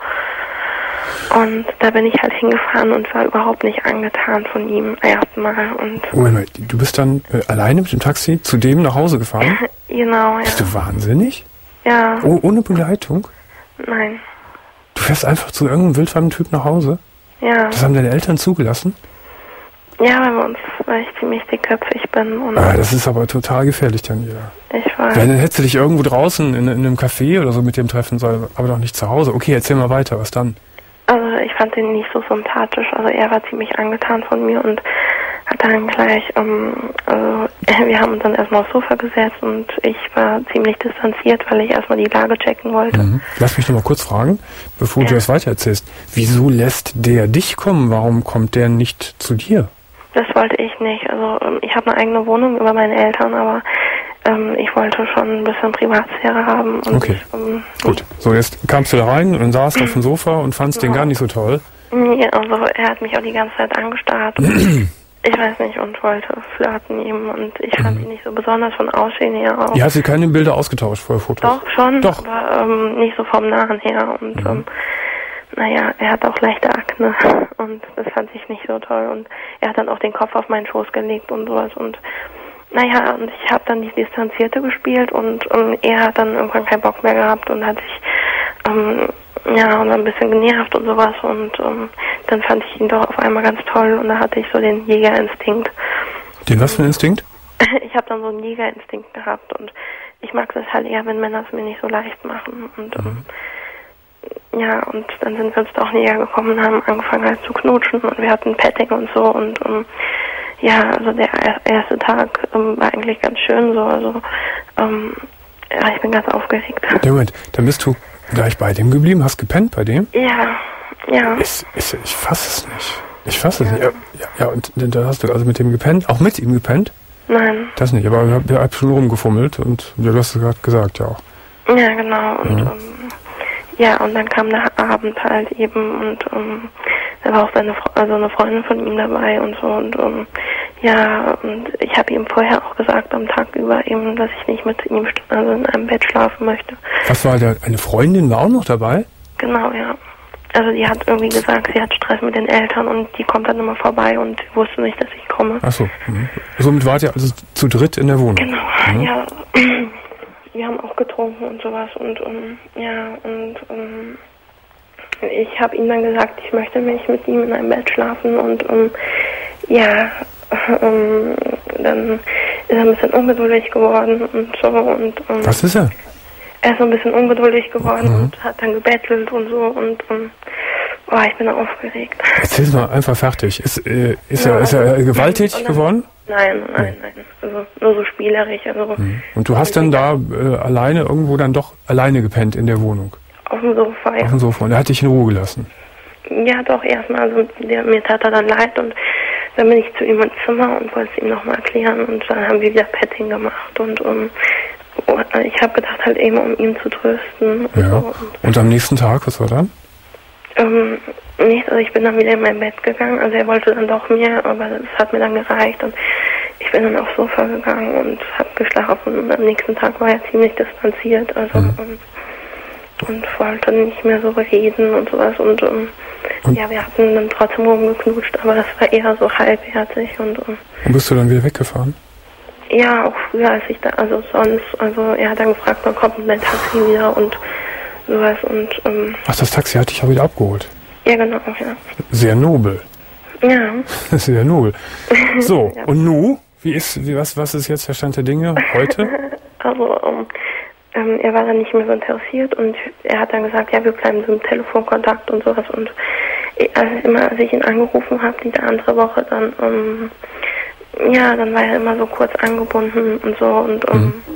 Und da bin ich halt hingefahren und war überhaupt nicht angetan von ihm erstmal. Und Moment mal, du bist dann äh, alleine mit dem Taxi zu dem nach Hause gefahren? Genau, ja. Bist du wahnsinnig? Ja. Oh, ohne Begleitung? Nein. Du fährst einfach zu irgendeinem wildfremden Typ nach Hause? Ja. Das haben deine Eltern zugelassen? Ja, weil wir uns, weil ich ziemlich dickköpfig bin. Und ah, das ist aber total gefährlich, Daniela. Ich weiß. Wenn, dann hättest du dich irgendwo draußen in, in einem Café oder so mit dem treffen sollen, aber doch nicht zu Hause. Okay, erzähl mal weiter, was dann? Also ich fand ihn nicht so sympathisch. Also er war ziemlich angetan von mir und hat dann gleich, ähm, also wir haben uns dann erstmal aufs Sofa gesetzt und ich war ziemlich distanziert, weil ich erstmal die Lage checken wollte. Mhm. Lass mich noch mal kurz fragen, bevor ja. du das weiter erzählst. Wieso lässt der dich kommen? Warum kommt der nicht zu dir? Das wollte ich nicht. Also ich habe eine eigene Wohnung über meine Eltern, aber ähm, ich wollte schon ein bisschen Privatsphäre haben. Und okay, ich, ähm, gut. So, jetzt kamst du da rein und saßt auf dem Sofa und fandst ja. den gar nicht so toll. Nee, also er hat mich auch die ganze Zeit angestarrt. Und ich weiß nicht, und wollte flirten ihm und ich fand ihn nicht so besonders von Aussehen her auch. Ihr habt keine Bilder ausgetauscht vor Fotos? Doch, schon, Doch. aber ähm, nicht so vom Nahen her und mhm. ähm, naja, er hat auch leichte Akne und das fand ich nicht so toll und er hat dann auch den Kopf auf meinen Schoß gelegt und sowas und naja, und ich habe dann die Distanzierte gespielt und ähm, er hat dann irgendwann keinen Bock mehr gehabt und hat sich ähm, ja, und ein bisschen genervt und sowas und ähm, dann fand ich ihn doch auf einmal ganz toll und da hatte ich so den Jägerinstinkt. Den was für einen Instinkt? Ich habe dann so einen Jägerinstinkt gehabt und ich mag das halt eher, wenn Männer es mir nicht so leicht machen und ähm, mhm. ja, und dann sind wir uns doch näher gekommen und haben angefangen halt zu knutschen und wir hatten Petting und so und ähm, ja, also der erste Tag ähm, war eigentlich ganz schön so, also ähm, ja, ich bin ganz aufgeregt. Ja, Moment, dann bist du gleich bei dem geblieben, hast gepennt bei dem? Ja, ja. Ich, ich, ich fasse es nicht. Ich fasse es ja. nicht. Ja, ja, und da hast du also mit dem gepennt, auch mit ihm gepennt? Nein. Das nicht, aber wir haben ja schon rumgefummelt und ja, du hast es gerade gesagt, ja auch. Ja, genau. Und ja. Um, ja, und dann kam der Abend halt eben und um, da war auch seine, also eine Freundin von ihm dabei und so und um, ja, und ich habe ihm vorher auch gesagt am Tag über eben, dass ich nicht mit ihm also in einem Bett schlafen möchte. Was war da? Eine Freundin war auch noch dabei? Genau, ja. Also die hat irgendwie gesagt, sie hat Stress mit den Eltern und die kommt dann immer vorbei und wusste nicht, dass ich komme. Ach so. Mhm. Somit wart ihr also zu dritt in der Wohnung? Genau, mhm. ja. Wir haben auch getrunken und sowas und um, ja, und um, ich habe ihm dann gesagt, ich möchte mich mit ihm in einem Bett schlafen und um, ja, um, dann ist er ein bisschen ungeduldig geworden und so und um, was ist er? Er ist so ein bisschen ungeduldig geworden mhm. und hat dann gebettelt und so und um, oh, ich bin aufgeregt. Erzähl's mal einfach fertig. Ist, äh, ist, ja, er, ist er gewalttätig dann, geworden? Nein, nein, nein. Also nur so spielerisch. Also mhm. Und du hast dann da äh, alleine irgendwo dann doch alleine gepennt in der Wohnung? Auf dem Sofa, ja. Auf dem Sofa. Und er hat dich in Ruhe gelassen? Ja, doch, erstmal. Also der, mir tat er dann leid und dann bin ich zu ihm ins Zimmer und wollte es ihm nochmal erklären und dann haben wir wieder Petting gemacht und um, ich habe gedacht halt eben, um ihn zu trösten. Und, ja. so. und, und am nächsten Tag, was war dann? Ähm, nicht, also ich bin dann wieder in mein Bett gegangen, also er wollte dann doch mehr, aber das hat mir dann gereicht und ich bin dann aufs Sofa gegangen und habe geschlafen und am nächsten Tag war er ziemlich distanziert, also mhm. und, und wollte nicht mehr so reden und sowas und, und, und ja, wir hatten dann trotzdem rumgeknutscht, aber das war eher so halbherzig und, und und bist du dann wieder weggefahren? Ja, auch früher als ich da, also sonst, also er hat dann gefragt, wann kommt denn dein Taxi wieder und sowas und ähm, ach, das Taxi hat dich ja wieder abgeholt? Ja, genau, ja. Sehr nobel. Ja. Sehr nobel. So, ja. Und nu? Wie ist, wie, was, was ist jetzt der Stand der Dinge heute? Also, um, ähm, er war dann nicht mehr so interessiert und er hat dann gesagt, ja, wir bleiben so im Telefonkontakt und sowas und also immer, als ich ihn angerufen habe, diese andere Woche, dann, um, ja, dann war er immer so kurz angebunden und so und, um, mhm.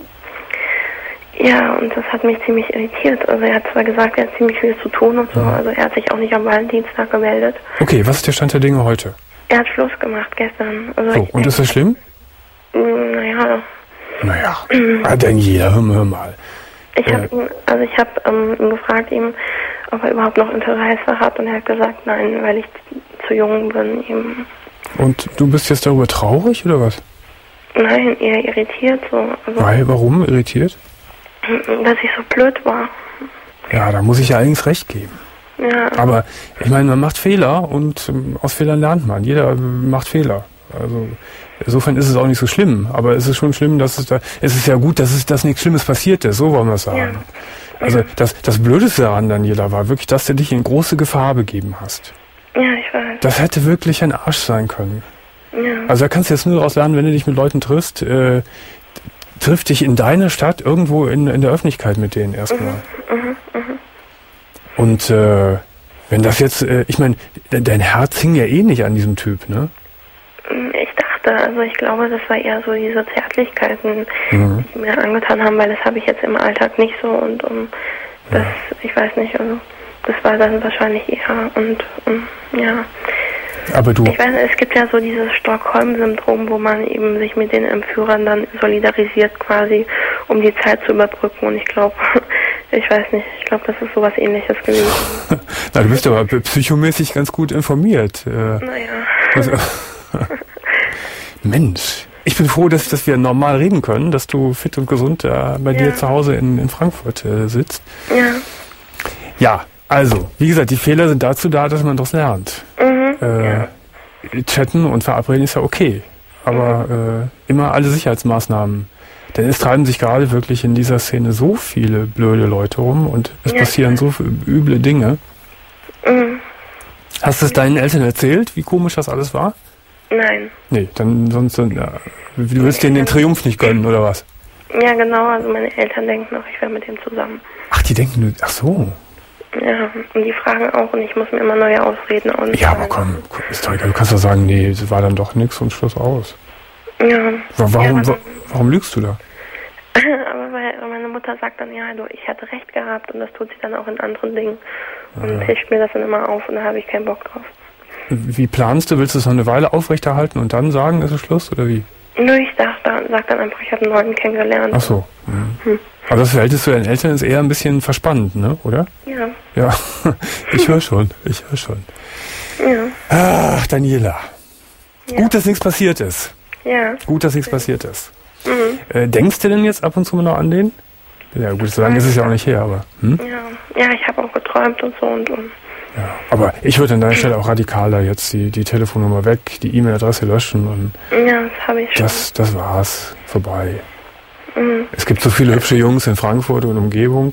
ja, und das hat mich ziemlich irritiert. Also er hat zwar gesagt, er hat ziemlich viel zu tun und so, mhm. also er hat sich auch nicht am Valentinstag gemeldet. Okay, was ist der Stand der Dinge heute? Er hat Schluss gemacht gestern. Also so, und ist das schlimm? Naja. Naja, hat denn jeder, hör, hör mal. Ich habe äh. ihn, also ich habe ähm, ihn gefragt, ihm, ob er überhaupt noch Interesse hat und er hat gesagt, nein, weil ich zu jung bin. Eben. Und du bist jetzt darüber traurig oder was? Nein, eher irritiert so. Also, weil, warum irritiert? Dass ich so blöd war. Ja, da muss ich ja allerdings recht geben. Ja. Aber ich meine, man macht Fehler und ähm, aus Fehlern lernt man. Jeder äh, macht Fehler. Also insofern ist es auch nicht so schlimm. Aber es ist schon schlimm, dass es da. Es ist ja gut, dass es dass nichts Schlimmes passiert ist. So wollen wir es sagen. Ja. Also das das Blödeste daran, Daniela, war wirklich, dass du dich in große Gefahr begeben hast. Ja, ich weiß. Das hätte wirklich ein Arsch sein können. Ja. Also da kannst du jetzt nur daraus lernen, wenn du dich mit Leuten triffst. Äh, triff dich in deiner Stadt irgendwo in in der Öffentlichkeit mit denen erstmal. Mhm, mhm, mhm. Und äh, wenn das jetzt, äh, ich meine, de dein Herz hing ja eh nicht an diesem Typ, ne? Ich dachte, also ich glaube, das war eher so diese Zärtlichkeiten, mhm. die mir angetan haben, weil das habe ich jetzt im Alltag nicht so und um, das, ja. ich weiß nicht, also das war dann wahrscheinlich eher und um, ja. Aber du... Ich weiß nicht, es gibt ja so dieses Stockholm-Syndrom, wo man eben sich mit den Entführern dann solidarisiert quasi, um die Zeit zu überbrücken und ich glaube, ich weiß nicht, ich glaube, das ist sowas Ähnliches gewesen. Na, du bist aber psychomäßig ganz gut informiert. Äh, naja. Also, Mensch, ich bin froh, dass, dass wir normal reden können, dass du fit und gesund äh, bei ja. dir zu Hause in, in Frankfurt äh, sitzt. Ja. Ja, also, wie gesagt, die Fehler sind dazu da, dass man daraus lernt. Mhm, äh, ja. Chatten und verabreden ist ja okay, aber mhm. äh, immer alle Sicherheitsmaßnahmen Denn es treiben sich gerade wirklich in dieser Szene so viele blöde Leute rum und es ja. passieren so üble Dinge. Mhm. Hast du es deinen Eltern erzählt, wie komisch das alles war? Nein. Nee, dann sonst, ja, du willst denen den Triumph nicht gönnen, oder was? Ja, genau, also meine Eltern denken noch, ich wäre mit dem zusammen. Ach, die denken, ach so. Ja, und die fragen auch und ich muss mir immer neue Ausreden ausdenken. Ja, aber komm, ist doch egal, du kannst doch sagen, nee, es war dann doch nichts und Schluss aus. Ja. Warum, ja, warum lügst du da? Aber weil meine Mutter sagt dann, ja, du, ich hatte recht gehabt und das tut sie dann auch in anderen Dingen. Und ja. tischt mir das dann immer auf und da habe ich keinen Bock drauf. Wie planst du? Willst du es noch eine Weile aufrechterhalten und dann sagen, ist es Schluss oder wie? Nö, ich sag dann, sag dann einfach, ich habe einen neuen kennengelernt. Ach so. Mhm. Hm. Aber das Verhältnis zu deinen Eltern ist eher ein bisschen verspannt, ne? Oder? Ja. Ja, ich höre schon, ich höre schon. Ja. Ach, Daniela. Ja. Gut, dass nichts passiert ist. Ja. Gut, dass nichts passiert ist. Mhm. Äh, denkst du denn jetzt ab und zu mal noch an den? Ja gut, so lange ist es ja auch nicht her, aber... Hm? Ja, ja, ich habe auch geträumt und so und... und. Ja, aber ich würde an deiner Stelle auch radikaler jetzt die, die Telefonnummer weg, die E-Mail-Adresse löschen und... Ja, das habe ich schon. Das, das war's. Vorbei. Mhm. Es gibt so viele hübsche Jungs in Frankfurt und Umgebung.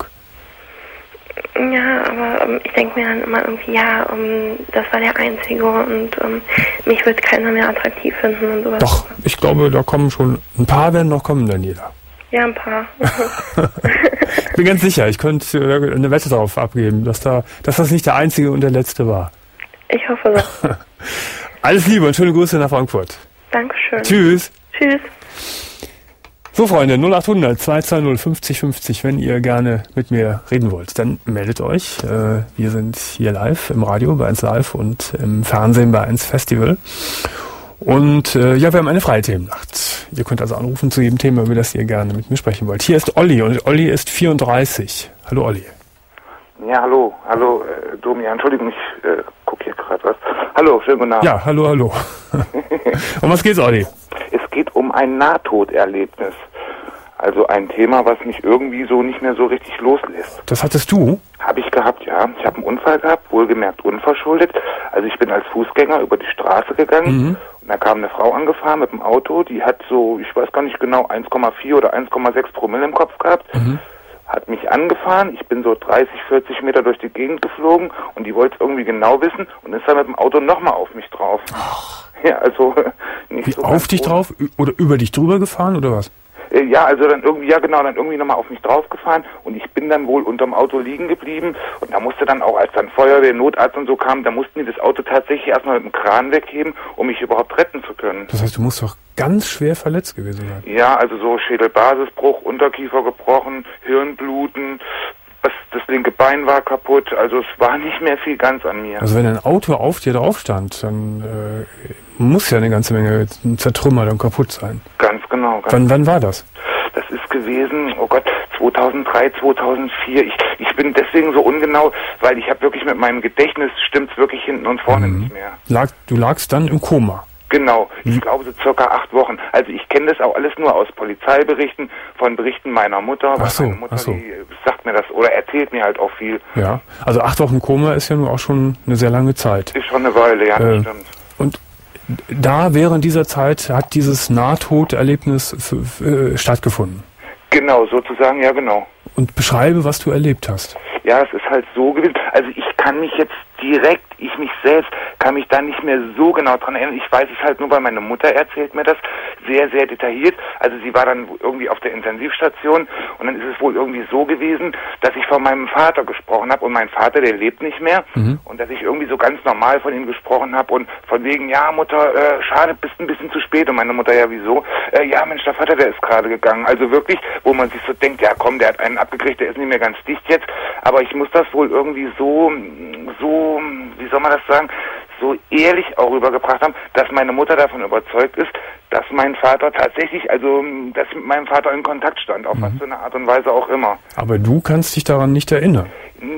Ja, aber um, ich denke mir dann immer irgendwie, ja, um, das war der Einzige und um, mich wird keiner mehr attraktiv finden und sowas. Doch, ich glaube, da kommen schon... Ein paar werden noch kommen, Daniela. Ja, ein paar. Ich bin ganz sicher, ich könnte eine Wette darauf abgeben, dass, da, dass das nicht der Einzige und der Letzte war. Ich hoffe so. Alles Liebe und schöne Grüße nach Frankfurt. Dankeschön. Tschüss. Tschüss. So, Freunde, null acht hundert zwei zwei null fünfzig fünfzig, wenn ihr gerne mit mir reden wollt, dann meldet euch. Äh, wir sind hier live im Radio bei eins Live und im Fernsehen bei eins Festival. Und äh, ja, wir haben eine freie Themennacht. Ihr könnt also anrufen zu jedem Thema, über das ihr gerne mit mir sprechen wollt. Hier ist Olli und Olli ist vierunddreißig. Hallo Olli. Ja, hallo, hallo, äh, Domi, Entschuldigung, ich äh, gucke hier gerade was. Hallo, schönen guten Abend. Ja, hallo, hallo. Um was geht's, Olli? Es geht um ein Nahtoderlebnis. Also ein Thema, was mich irgendwie so nicht mehr so richtig loslässt. Das hattest du? Habe ich gehabt, ja. Ich habe einen Unfall gehabt, wohlgemerkt unverschuldet. Also ich bin als Fußgänger über die Straße gegangen mhm. und da kam eine Frau angefahren mit dem Auto, die hat so, ich weiß gar nicht genau, eins Komma vier oder eins Komma sechs Promille im Kopf gehabt. Mhm. Hat mich angefahren, ich bin so dreißig, vierzig Meter durch die Gegend geflogen und die wollte es irgendwie genau wissen und ist dann mit dem Auto nochmal auf mich drauf. Ach. Ja, also nicht Wie, so auf dich drauf oder über dich drüber gefahren oder was? Ja, also dann irgendwie, ja genau, dann irgendwie nochmal auf mich draufgefahren und ich bin dann wohl unterm Auto liegen geblieben und da musste dann auch, als dann Feuerwehr, Notarzt und so kam, da mussten die das Auto tatsächlich erstmal mit dem Kran wegheben, um mich überhaupt retten zu können. Das heißt, du musst doch ganz schwer verletzt gewesen sein. Ja, also so Schädelbasisbruch, Unterkiefer gebrochen, Hirnbluten, das, das linke Bein war kaputt, also es war nicht mehr viel ganz an mir. Also wenn ein Auto auf dir drauf stand, dann äh, muss ja eine ganze Menge zertrümmert und kaputt sein. Ganz genau. Ganz wann, wann war das? Das ist gewesen, oh Gott, zweitausenddrei, zweitausendvier. Ich, ich bin deswegen so ungenau, weil ich habe wirklich mit meinem Gedächtnis, stimmt's wirklich hinten und vorne mhm. nicht mehr. Lag, du lagst dann im Koma? Genau, ich glaube so circa acht Wochen. Also ich kenne das auch alles nur aus Polizeiberichten, von Berichten meiner Mutter. Ach so, meine Mutter, ach so. Die sagt mir das oder erzählt mir halt auch viel. Ja, also acht Wochen Koma ist ja nun auch schon eine sehr lange Zeit. Ist schon eine Weile, ja, äh, stimmt. Und da während dieser Zeit hat dieses Nahtoderlebnis f- f- stattgefunden? Genau, sozusagen, ja genau. Und beschreibe, was du erlebt hast. Ja, es ist halt so gewesen. Also ich kann mich jetzt direkt, ich mich selbst, kann mich da nicht mehr so genau dran erinnern. Ich weiß es halt nur, weil meine Mutter erzählt mir das sehr, sehr detailliert. Also sie war dann irgendwie auf der Intensivstation und dann ist es wohl irgendwie so gewesen, dass ich von meinem Vater gesprochen habe und mein Vater, der lebt nicht mehr mhm. und dass ich irgendwie so ganz normal von ihm gesprochen habe und von wegen, ja Mutter, äh, schade, bist ein bisschen zu spät und meine Mutter, ja wieso? Äh, ja Mensch, der Vater, der ist gerade gegangen. Also wirklich, wo man sich so denkt, ja komm, der hat einen abgekriegt, der ist nicht mehr ganz dicht jetzt, aber ich muss das wohl irgendwie so, so, wie soll man das sagen, so ehrlich auch rübergebracht haben, dass meine Mutter davon überzeugt ist, dass mein Vater tatsächlich, also dass mit meinem Vater in Kontakt stand, auf mhm. was für eine Art und Weise auch immer. Aber du kannst dich daran nicht erinnern?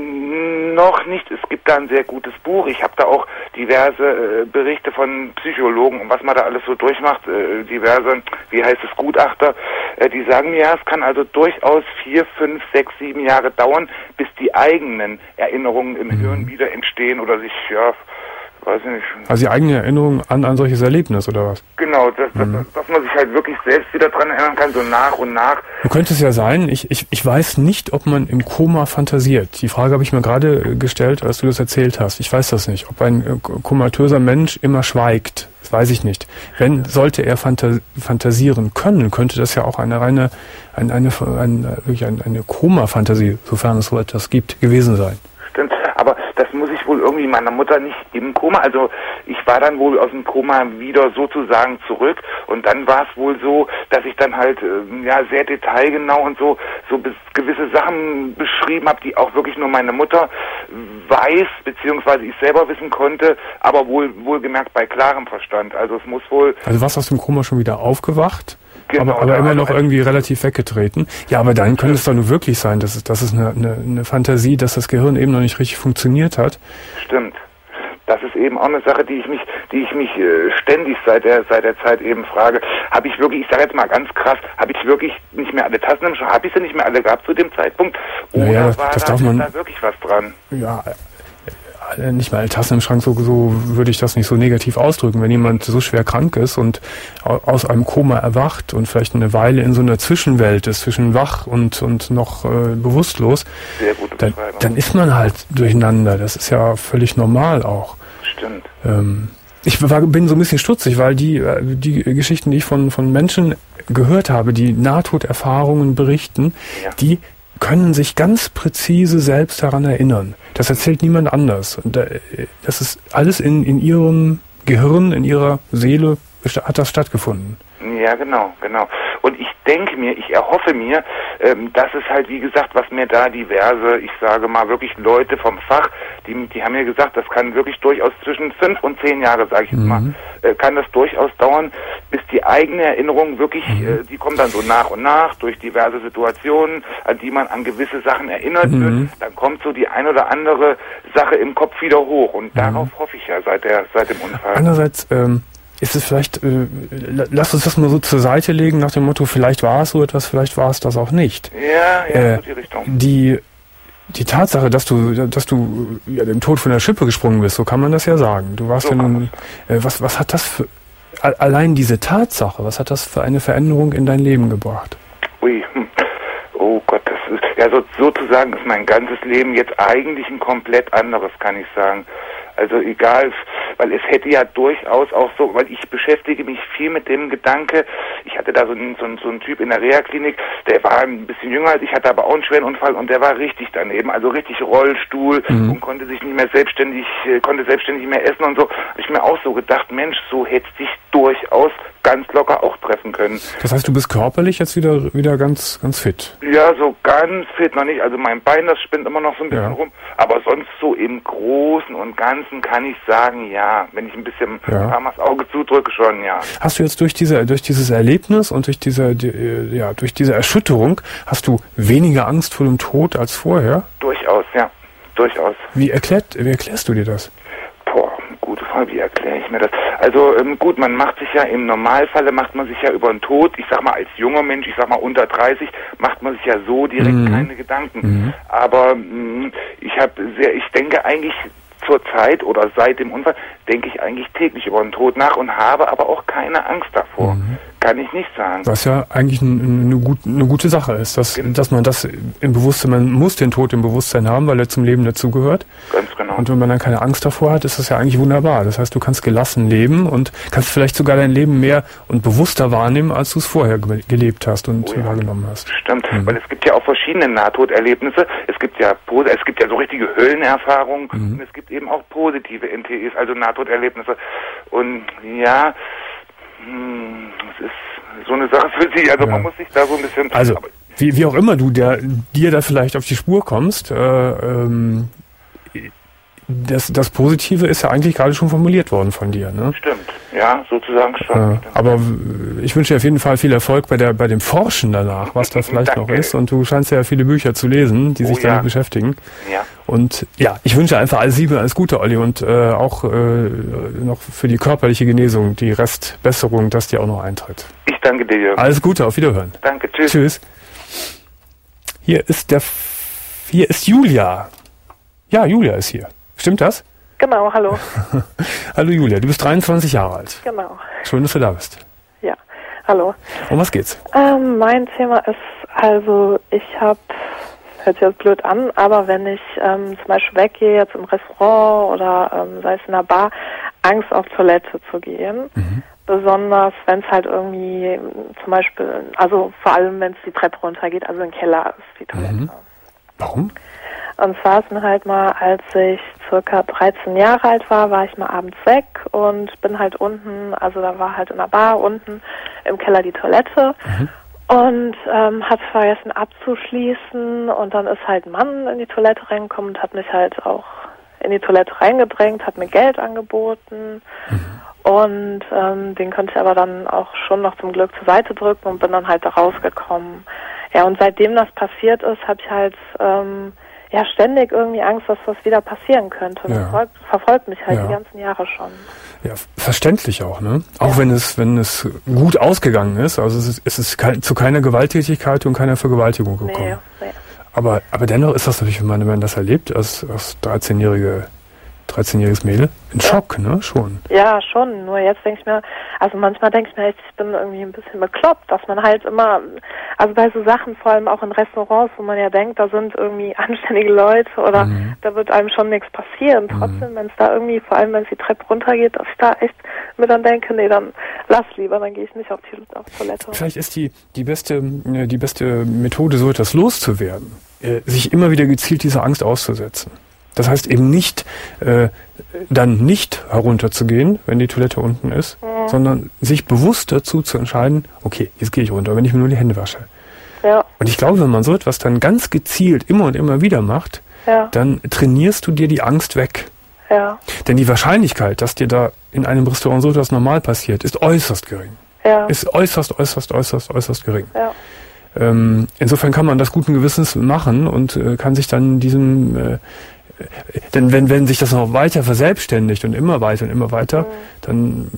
Noch nicht. Es gibt da ein sehr gutes Buch. Ich habe da auch diverse äh, Berichte von Psychologen und was man da alles so durchmacht, äh, diverse, wie heißt es, Gutachter, äh, die sagen mir, ja, es kann also durchaus vier, fünf, sechs, sieben Jahre dauern, bis die eigenen Erinnerungen im mhm. Hirn wieder entstehen oder sich, ja, weiß ich nicht. Also die eigene Erinnerung an ein solches Erlebnis, oder was? Genau, dass, mhm. dass, dass man sich halt wirklich selbst wieder dran erinnern kann, so nach und nach. Du könnte es ja sein, ich, ich, ich weiß nicht, ob man im Koma fantasiert. Die Frage habe ich mir gerade gestellt, als du das erzählt hast. Ich weiß das nicht. Ob ein komatöser Mensch immer schweigt, das weiß ich nicht. Wenn, sollte er fanta- fantasieren können, könnte das ja auch eine reine, eine, eine, eine, wirklich eine, eine Koma-Fantasie, sofern es so etwas gibt, gewesen sein. Stimmt, aber das muss ich wohl irgendwie meiner Mutter nicht im Koma, also ich war dann wohl aus dem Koma wieder sozusagen zurück und dann war es wohl so, dass ich dann halt äh, ja sehr detailgenau und so so bis, gewisse Sachen beschrieben habe, die auch wirklich nur meine Mutter weiß, beziehungsweise ich selber wissen konnte, aber wohl wohlgemerkt bei klarem Verstand, also es muss wohl... Also warst du aus dem Koma schon wieder aufgewacht? Genau, aber aber immer noch irgendwie relativ weggetreten. Ja, aber dann könnte es doch nur wirklich sein, dass es, dass es eine, eine, eine Fantasie, dass das Gehirn eben noch nicht richtig funktioniert hat. Stimmt. Das ist eben auch eine Sache, die ich mich, die ich mich äh, ständig seit der seit der Zeit eben frage. Habe ich wirklich, ich sage jetzt mal ganz krass, habe ich wirklich nicht mehr alle Tassen im Schrank, habe ich sie nicht mehr alle gehabt zu dem Zeitpunkt? Oder naja, das, war das da, darf man, da wirklich was dran? Ja, nicht mal alle Tassen im Schrank, so, so würde ich das nicht so negativ ausdrücken. Wenn jemand so schwer krank ist und aus einem Koma erwacht und vielleicht eine Weile in so einer Zwischenwelt ist, zwischen wach und, und noch äh, bewusstlos, Sehr gute dann, dann ist man halt durcheinander. Das ist ja völlig normal auch. Stimmt. Ähm, ich war, bin so ein bisschen stutzig, weil die, die Geschichten, die ich von, von Menschen gehört habe, die Nahtoderfahrungen berichten, ja. die können sich ganz präzise selbst daran erinnern. Das erzählt niemand anders. Und das ist alles in, in ihrem Gehirn, in ihrer Seele hat das stattgefunden. Ja, genau, genau. Und ich denke mir, ich erhoffe mir, ähm, dass es halt, wie gesagt, was mir da diverse, ich sage mal wirklich Leute vom Fach, die, die haben mir gesagt, das kann wirklich durchaus zwischen fünf und zehn Jahre, sage ich jetzt mhm. mal, äh, kann das durchaus dauern, bis die eigene Erinnerung wirklich, mhm. äh, die kommt dann so nach und nach durch diverse Situationen, an die man an gewisse Sachen erinnert mhm. wird, dann kommt so die ein oder andere Sache im Kopf wieder hoch und mhm. darauf hoffe ich ja seit der seit dem Unfall. Andererseits, ähm ist es vielleicht, äh, lass uns das mal so zur Seite legen nach dem Motto, vielleicht war es so etwas, vielleicht war es das auch nicht. Ja, ja, äh, so die Richtung. Die, die Tatsache, dass du, dass du ja, dem Tod von der Schippe gesprungen bist, so kann man das ja sagen. Du warst so ja nun, äh, was, was hat das für, allein diese Tatsache, was hat das für eine Veränderung in dein Leben gebracht? Ui, oh Gott, das ist, ja so, sozusagen ist mein ganzes Leben jetzt eigentlich ein komplett anderes, kann ich sagen. Also egal, weil es hätte ja durchaus auch so, weil ich beschäftige mich viel mit dem Gedanke, ich hatte da so einen, so einen, so einen Typ in der Reha-Klinik, der war ein bisschen jünger als ich, hatte aber auch einen schweren Unfall und der war richtig daneben, also richtig Rollstuhl mhm. und konnte sich nicht mehr selbstständig, konnte selbstständig mehr essen und so. Habe ich mir auch so gedacht, Mensch, so hätte es dich durchaus ganz locker auch treffen können. Das heißt, du bist körperlich jetzt wieder wieder ganz ganz fit? Ja, so ganz fit noch nicht. Also mein Bein, das spinnt immer noch so ein bisschen ja. rum. Aber sonst so im Großen und Ganzen kann ich sagen, ja. Wenn ich ein bisschen ja. ein paar Mal das Auge zudrücke, schon, ja. Hast du jetzt durch diese durch dieses Erlebnis und durch diese die, ja durch diese Erschütterung, hast du weniger Angst vor dem Tod als vorher? Durchaus, ja. Durchaus. Wie erklärt, wie erklärst du dir das? Boah, gute Frage, wie erkläre ich mir das? Also ähm, gut, man macht sich ja im Normalfalle, macht man sich ja über den Tod, ich sag mal als junger Mensch, ich sag mal unter dreißig, macht man sich ja so direkt mhm. keine Gedanken. Mhm. Aber mh, ich habe sehr, ich denke eigentlich zur Zeit oder seit dem Unfall, denke ich eigentlich täglich über den Tod nach und habe aber auch keine Angst davor. Mhm. Kann ich nicht sagen. Was ja eigentlich ein, eine, gut, eine gute Sache ist, dass, genau. dass man das im Bewusstsein, man muss den Tod im Bewusstsein haben, weil er zum Leben dazugehört. Ganz genau. Und wenn man dann keine Angst davor hat, ist das ja eigentlich wunderbar. Das heißt, du kannst gelassen leben und kannst vielleicht sogar dein Leben mehr und bewusster wahrnehmen, als du es vorher ge- gelebt hast und oh ja. wahrgenommen hast. Stimmt, mhm. weil es gibt ja auch verschiedene Nahtoderlebnisse. Es gibt ja es gibt ja so richtige Höllenerfahrungen mhm. und es gibt eben auch positive N T Es, also Nahtoderlebnisse. Und ja, es ist so eine Sache für sich, also ja. man muss sich da so ein bisschen... Also, wie, wie auch immer du der, dir da vielleicht auf die Spur kommst, äh, ähm, das, das Positive ist ja eigentlich gerade schon formuliert worden von dir, ne? Stimmt, ja, sozusagen schon. Äh, aber ich wünsche dir auf jeden Fall viel Erfolg bei der bei dem Forschen danach, was da vielleicht noch ist. Und du scheinst ja viele Bücher zu lesen, die sich oh, damit ja. beschäftigen. Ja. Und ja, ich wünsche einfach alles Liebe, alles Gute, Olli, und äh, auch äh, noch für die körperliche Genesung, die Restbesserung, dass die auch noch eintritt. Ich danke dir, Jürgen. Alles Gute, auf Wiederhören. Danke, tschüss. Tschüss. Hier ist der, hier ist Julia. Ja, Julia ist hier. Stimmt das? Genau, hallo. Hallo Julia, du bist dreiundzwanzig Jahre alt. Genau. Schön, dass du da bist. Ja, hallo. Um was geht's? Ähm, mein Thema ist also, ich habe, hört sich jetzt blöd an, aber wenn ich ähm, zum Beispiel weggehe, jetzt im Restaurant oder ähm, sei es in einer Bar, Angst auf Toilette zu gehen. Mhm. Besonders, wenn es halt irgendwie zum Beispiel, also vor allem, wenn es die Treppe runtergeht, also im Keller ist die Toilette. Mhm. Warum? Und zwar ist mir halt mal, als ich circa dreizehn Jahre alt war, war ich mal abends weg und bin halt unten, also da war halt in der Bar unten im Keller die Toilette. Mhm. Und ähm, hat vergessen abzuschließen und dann ist halt ein Mann in die Toilette reingekommen und hat mich halt auch in die Toilette reingedrängt, hat mir Geld angeboten. Mhm. Und ähm, den konnte ich aber dann auch schon noch zum Glück zur Seite drücken und bin dann halt da rausgekommen. Ja, und seitdem das passiert ist, habe ich halt ähm, ja ständig irgendwie Angst, dass das wieder passieren könnte. Und ja. das verfolgt, verfolgt mich halt ja. die ganzen Jahre schon. Ja, verständlich auch, ne? Auch ja. wenn es wenn es gut ausgegangen ist, also es ist, es ist kein, zu keiner Gewalttätigkeit und keiner Vergewaltigung gekommen. Nee, nee. Aber aber dennoch ist das natürlich, wenn man, wenn man das erlebt, als, als dreizehnjährige dreizehnjähriges Mädel, ein ja. Schock, ne? Schon. Ja, schon. Nur jetzt denke ich mir, also manchmal denke ich mir echt, ich bin irgendwie ein bisschen bekloppt, dass man halt immer, also bei so Sachen, vor allem auch in Restaurants, wo man ja denkt, da sind irgendwie anständige Leute oder mhm. da wird einem schon nichts passieren. Trotzdem, mhm. wenn es da irgendwie, vor allem wenn es die Treppe runtergeht, dass ich da echt mir dann denke, nee, dann lass lieber, dann gehe ich nicht auf die auf Toilette. Vielleicht ist die, die beste, die beste Methode, so etwas loszuwerden, äh, sich immer wieder gezielt dieser Angst auszusetzen. Das heißt eben nicht, äh, dann nicht herunterzugehen, wenn die Toilette unten ist, mhm. sondern sich bewusst dazu zu entscheiden, okay, jetzt gehe ich runter, wenn ich mir nur die Hände wasche. Ja. Und ich glaube, wenn man so etwas dann ganz gezielt immer und immer wieder macht, ja. dann trainierst du dir die Angst weg. Ja. Denn die Wahrscheinlichkeit, dass dir da in einem Restaurant so etwas normal passiert, ist äußerst gering. Ja. Ist äußerst, äußerst, äußerst, äußerst gering. Ja. Ähm, insofern kann man das guten Gewissens machen und äh, kann sich dann diesem äh, Denn wenn, wenn sich das noch weiter verselbstständigt und immer weiter und immer weiter, mhm. dann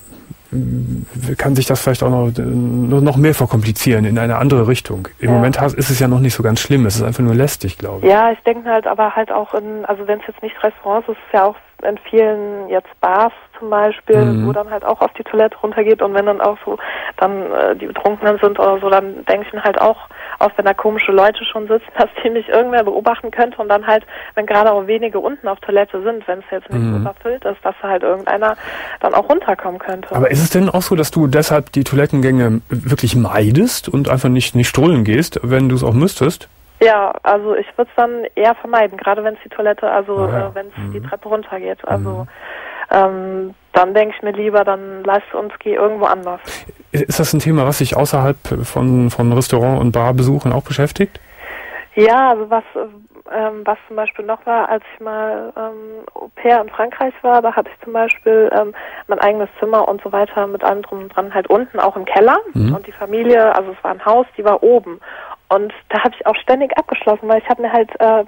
kann sich das vielleicht auch noch, noch mehr verkomplizieren in eine andere Richtung. Im ja. Moment ist es ja noch nicht so ganz schlimm, es ist einfach nur lästig, glaube ich. Ja, ich denke halt aber halt auch in, also wenn es jetzt nicht Restaurants ist, ist es ja auch in vielen jetzt Bars zum Beispiel, mhm. wo dann halt auch auf die Toilette runtergeht und wenn dann auch so dann äh, die Betrunkenen sind oder so, dann denke ich mir halt auch, auch wenn da komische Leute schon sitzen, dass die mich irgendwer beobachten könnte und dann halt, wenn gerade auch wenige unten auf Toilette sind, wenn es jetzt nicht mhm. so überfüllt ist, dass halt irgendeiner dann auch runterkommen könnte. Aber ist es denn auch so, dass du deshalb die Toilettengänge wirklich meidest und einfach nicht, nicht strollen gehst, wenn du es auch müsstest? Ja, also ich würde es dann eher vermeiden, gerade wenn es die Toilette, also ah, ja. äh, wenn es mhm. die Treppe runtergeht. Also mhm. ähm, dann denke ich mir lieber, dann lass uns geh irgendwo anders. Ist das ein Thema, was dich außerhalb von, von Restaurant- und Barbesuchen auch beschäftigt? Ja, also was ähm, was zum Beispiel noch war, als ich mal ähm, Au-pair in Frankreich war, da hatte ich zum Beispiel ähm, mein eigenes Zimmer und so weiter mit allem drum und dran halt unten, auch im Keller. Mhm. Und die Familie, also es war ein Haus, die war oben. Und da habe ich auch ständig abgeschlossen, weil ich habe mir halt, ähm,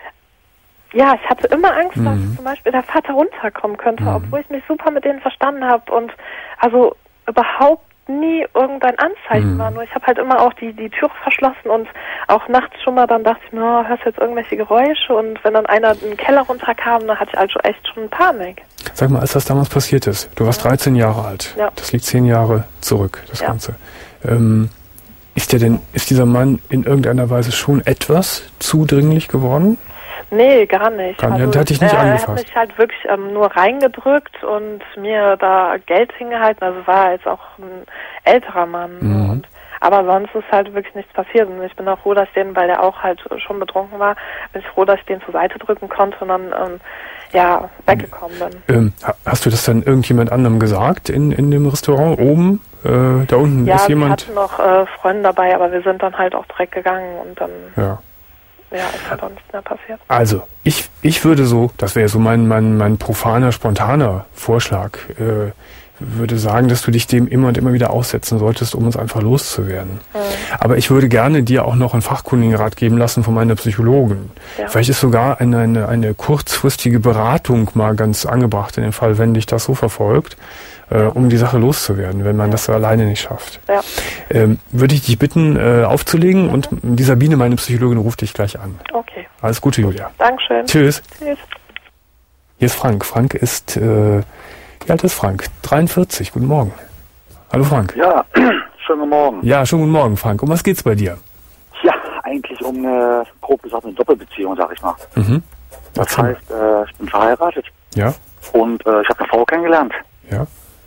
ja, ich hatte immer Angst, mhm. dass zum Beispiel der Vater runterkommen könnte, mhm. obwohl ich mich super mit denen verstanden habe und also überhaupt nie irgendein Anzeichen mhm. war. Nur ich habe halt immer auch die, die Türe verschlossen und auch nachts schon mal, dann dachte ich mir, oh, hörst du jetzt irgendwelche Geräusche? Und wenn dann einer in den Keller runterkam, dann hatte ich also echt schon Panik. Sag mal, als das damals passiert ist, du warst ja. dreizehn Jahre alt, ja. das liegt zehn Jahre zurück, das ja. Ganze. Ähm, Ist der denn, ist dieser Mann in irgendeiner Weise schon etwas zudringlich geworden? Nee, gar nicht. Gar nicht. Also, Der hat dich nicht äh, angefasst. Er hat mich halt wirklich ähm, nur reingedrückt und mir da Geld hingehalten. Also war jetzt auch ein älterer Mann. Mhm. Und, aber sonst ist halt wirklich nichts passiert. Und ich bin auch froh, dass ich den, weil der auch halt schon betrunken war, bin ich froh, dass ich den zur Seite drücken konnte und dann ähm, ja, weggekommen bin. Ähm, hast du das dann irgendjemand anderem gesagt in, in dem Restaurant oben? Äh, da unten ja, ist jemand... Ja, wir hatten noch äh, Freunde dabei, aber wir sind dann halt auch direkt gegangen und dann... Ja. Ja, ist halt auch nichts mehr passiert. Also, ich, ich würde so, das wäre so mein, mein, mein profaner, spontaner Vorschlag, äh, würde sagen, dass du dich dem immer und immer wieder aussetzen solltest, um uns einfach loszuwerden. Mhm. Aber ich würde gerne dir auch noch einen fachkundigen Rat geben lassen von meiner Psychologin. Ja. Vielleicht ist sogar eine, eine, eine kurzfristige Beratung mal ganz angebracht in dem Fall, wenn dich das so verfolgt, äh, um die Sache loszuwerden, wenn man ja. das so alleine nicht schafft. Ja. Ähm, würde ich dich bitten, äh, aufzulegen mhm. und die Sabine, meine Psychologin, ruft dich gleich an. Okay. Alles Gute, Julia. Dankeschön. Tschüss. Tschüss. Hier ist Frank. Frank ist, äh, wie alt ist Frank? dreiundvierzig. Guten Morgen. Hallo Frank. Ja, schönen guten Morgen. Ja, schönen guten Morgen, Frank. Um was geht's bei dir? Ja, eigentlich um eine, grob gesagt, eine Doppelbeziehung, sag ich mal. Mhm. Das Erzähl. heißt, äh, ich bin verheiratet. Ja. Und äh, ich habe eine Frau kennengelernt. Ja.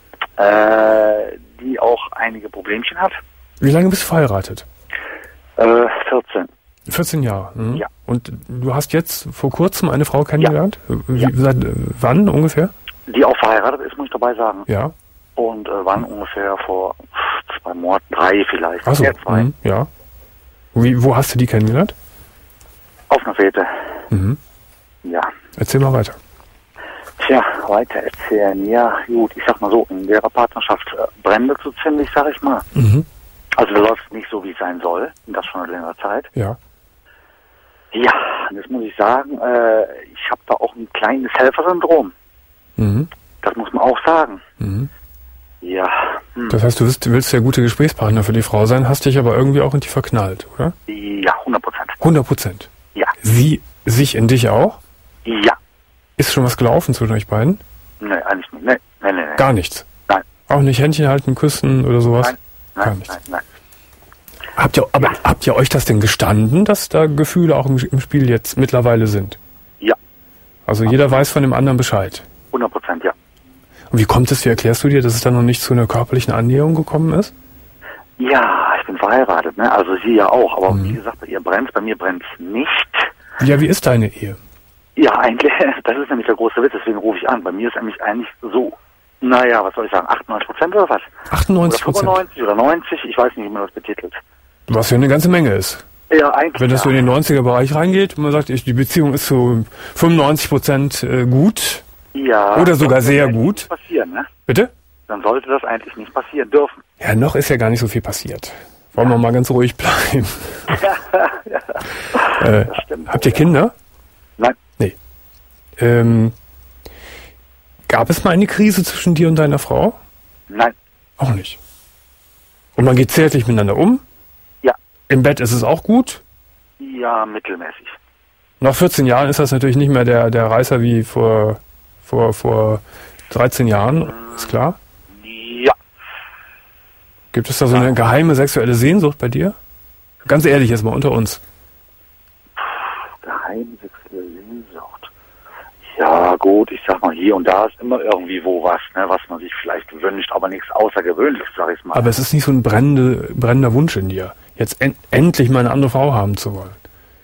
Äh, die auch einige Problemchen hat. Wie lange bist du verheiratet? Äh, vierzehn. vierzehn Jahre. Mhm. Ja. Und du hast jetzt vor kurzem eine Frau kennengelernt? Ja. Wie, Ja. Seit äh, wann ungefähr? Die auch verheiratet ist, muss ich dabei sagen. Ja. Und äh, wann ungefähr vor zwei Monaten, drei vielleicht. Achso. Eher zwei. Mhm. Ja. Wie, wo hast du die kennengelernt? Auf einer Fete. Mhm. Ja. Erzähl mal weiter. Tja, weiter erzählen. Ja, gut, ich sag mal so, in der Partnerschaft äh, brennt es so ziemlich, sag ich mal. Mhm. Also da läuft es nicht so, wie es sein soll. Und das schon eine längere Zeit. Ja. Ja, und jetzt muss ich sagen, äh, ich habe da auch ein kleines Helfersyndrom. Mhm. Das muss man auch sagen. Mhm. Ja. Hm. Das heißt, du willst, willst der gute Gesprächspartner für die Frau sein, hast dich aber irgendwie auch in die verknallt, oder? Ja, hundert Prozent. hundert Prozent. Ja. Sie sich in dich auch? Ja. Ist schon was gelaufen zwischen euch beiden? Nee, eigentlich nicht. Nee, nee, nee. nee. Gar nichts? Nein. Auch nicht Händchen halten, küssen oder sowas? Nein, nein, Gar nichts. nein, nein. Habt ihr, aber Ja. habt ihr euch das denn gestanden, dass da Gefühle auch im, im Spiel jetzt mittlerweile sind? Ja, Also jeder weiß von dem anderen Bescheid. hundert Prozent, ja. Und wie kommt es, wie erklärst du dir, dass es dann noch nicht zu einer körperlichen Annäherung gekommen ist? Ja, ich bin verheiratet, ne? Also sie ja auch. Aber Mhm. wie gesagt, bei ihr brennt, bei mir brennt es nicht. Ja, wie ist deine Ehe? Ja, eigentlich, das ist nämlich der große Witz, deswegen rufe ich an. Bei mir ist nämlich eigentlich so, naja, was soll ich sagen, achtundneunzig Prozent oder was? achtundneunzig Oder Prozent. fünfundneunzig oder neunzig, ich weiß nicht, wie man das betitelt. Was ja eine ganze Menge ist. Ja, eigentlich. Wenn das ja. so in den neunziger-Bereich reingeht und man sagt, ich, die Beziehung ist so fünfundneunzig Prozent äh, gut Ja. oder sogar das sehr sollte gut. nicht passieren, ne? Bitte? Dann sollte das eigentlich nicht passieren dürfen. Ja, noch ist ja gar nicht so viel passiert. Wollen wir mal ganz ruhig bleiben. äh, Das stimmt. habt ihr Kinder? Nein. Nee. Ähm, gab es mal eine Krise zwischen dir und deiner Frau? Nein. Auch nicht. Und man geht zärtlich miteinander um? Ja. Im Bett ist es auch gut? Ja, mittelmäßig. Nach vierzehn Jahren ist das natürlich nicht mehr der, der Reißer wie vor, vor, vor dreizehn Jahren, ist klar. Ja. Gibt es da so eine geheime sexuelle Sehnsucht bei dir? Ganz ehrlich, jetzt mal unter uns. Geheime sexuelle Sehnsucht. Ja, gut, ich sag mal, hier und da ist immer irgendwie wo was, ne, was man sich vielleicht wünscht, aber nichts Außergewöhnliches, sag ich mal. Aber es ist nicht so ein brennende, brennender Wunsch in dir, jetzt en endlich mal eine andere Frau haben zu wollen.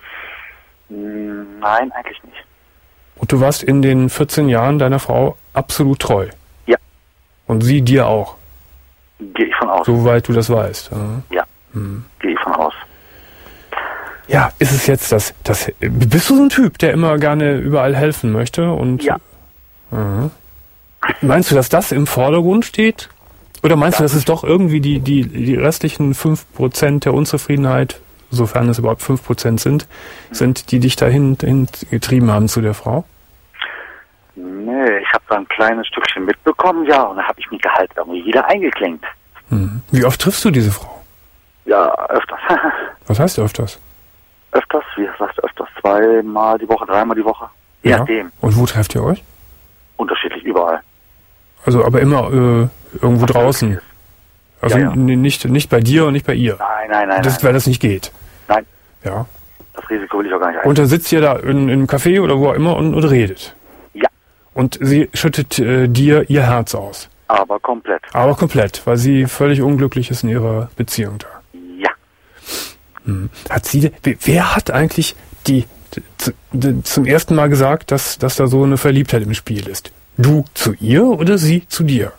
Hm, Nein, eigentlich nicht. Und du warst in den vierzehn Jahren deiner Frau absolut treu. Ja. Und sie dir auch, Gehe ich von aus. soweit du das weißt. Ja. Ja, Hm. gehe ich von aus. Ja, ist es jetzt das, das, bist du so ein Typ, der immer gerne überall helfen möchte? Und Ja. Mhm. Meinst du, dass das im Vordergrund steht? Oder meinst du, dass es doch irgendwie die, die, die restlichen fünf Prozent der Unzufriedenheit, sofern es überhaupt fünf Prozent sind, sind, die dich dahin, dahin getrieben haben zu der Frau? Nee, ich habe da ein kleines Stückchen mitbekommen, ja, und da habe ich mich halt irgendwie wieder eingeklinkt. Mhm. Wie oft triffst du diese Frau? Ja, öfters. Was heißt öfters? öfters, wie gesagt, öfters zweimal die Woche, dreimal die Woche. Je Ja. nachdem. Und wo trefft ihr euch? Unterschiedlich überall. Also aber immer äh, irgendwo Was draußen. möglich Also Ja, ja. n- Nicht, nicht bei dir und nicht bei ihr. Nein, nein, nein. Das, nein. weil das nicht geht. Nein. Ja. Das Risiko will ich auch gar nicht eingehen. Und dann sitzt ihr da in, in einem Café oder wo auch immer und, und redet. Ja, Und sie schüttet äh, dir ihr Herz aus. aber komplett. Aber komplett, weil sie völlig unglücklich ist in ihrer Beziehung da. Ja. Hm. Hat sie, wer- wer hat eigentlich die, z- d- zum ersten Mal gesagt, dass, dass da so eine Verliebtheit im Spiel ist? Du zu ihr oder sie zu dir?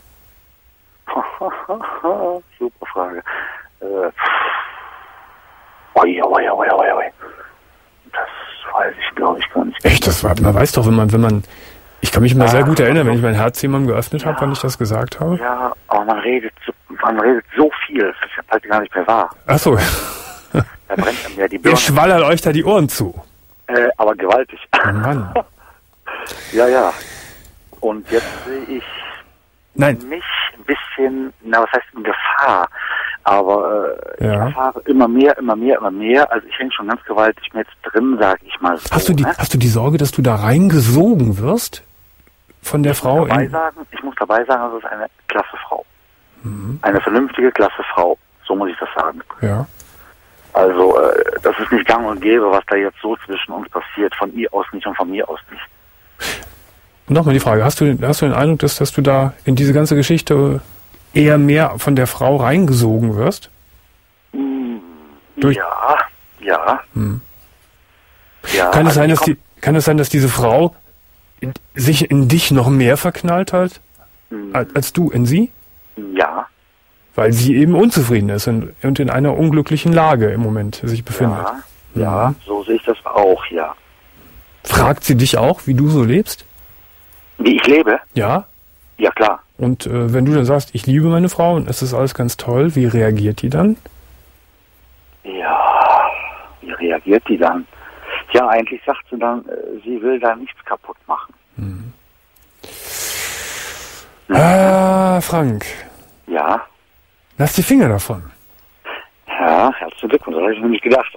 Super Frage. Äh, oi, oi, oi, oi, oi. Das weiß ich, glaube ich, gar nicht. Echt, das war, man weiß doch, wenn man, wenn man, ich kann mich immer sehr Ah, gut erinnern, wenn ich mein Herz jemandem geöffnet habe, Ja. wann ich das gesagt habe. Ja, aber man redet so, man redet so viel, das ist halt gar nicht mehr wahr. Ach so, Da brennt einem ja die ihr Birne. schwallert euch da die Ohren zu. Äh, aber gewaltig. Oh Mann. Ja, ja. Und jetzt sehe ich Nein, mich ein bisschen, na, was heißt in Gefahr? Aber äh, Ja. ich erfahre immer mehr, immer mehr, immer mehr. Also ich hänge schon ganz gewaltig mit drin, sag ich mal so. hast du die, ne? hast du die Sorge, dass du da reingesogen wirst? von der ich Frau... Muss dabei in sagen, ich muss dabei sagen, das ist eine klasse Frau. Mhm. Eine vernünftige, klasse Frau. So muss ich das sagen. Ja. Also, äh, das ist nicht gang und gäbe, was da jetzt so zwischen uns passiert. Von ihr aus nicht und von mir aus nicht. Nochmal die Frage, hast du, hast du den Eindruck, dass, dass du da in diese ganze Geschichte eher mehr von der Frau reingesogen wirst? Durch Ja, ja. Hm. ja Kann es also sein, ich dass die, kann es sein, dass diese Frau in, sich in dich noch mehr verknallt hat, komm- als, als du in sie? Ja, Weil sie eben unzufrieden ist und, und in einer unglücklichen Lage im Moment sich befindet. ja, ja, so sehe ich das auch, ja. Fragt sie dich auch, wie du so lebst? Wie ich lebe? Ja. Ja, klar. Und äh, wenn du dann sagst, ich liebe meine Frau und es ist alles ganz toll, wie reagiert die dann? Ja, wie reagiert die dann? Ja, eigentlich sagt sie dann, äh, sie will da nichts kaputt machen. Mhm. Ah, Frank, Ja, lass die Finger davon. ja, herzlichen Glückwunsch, das habe ich mir nicht gedacht.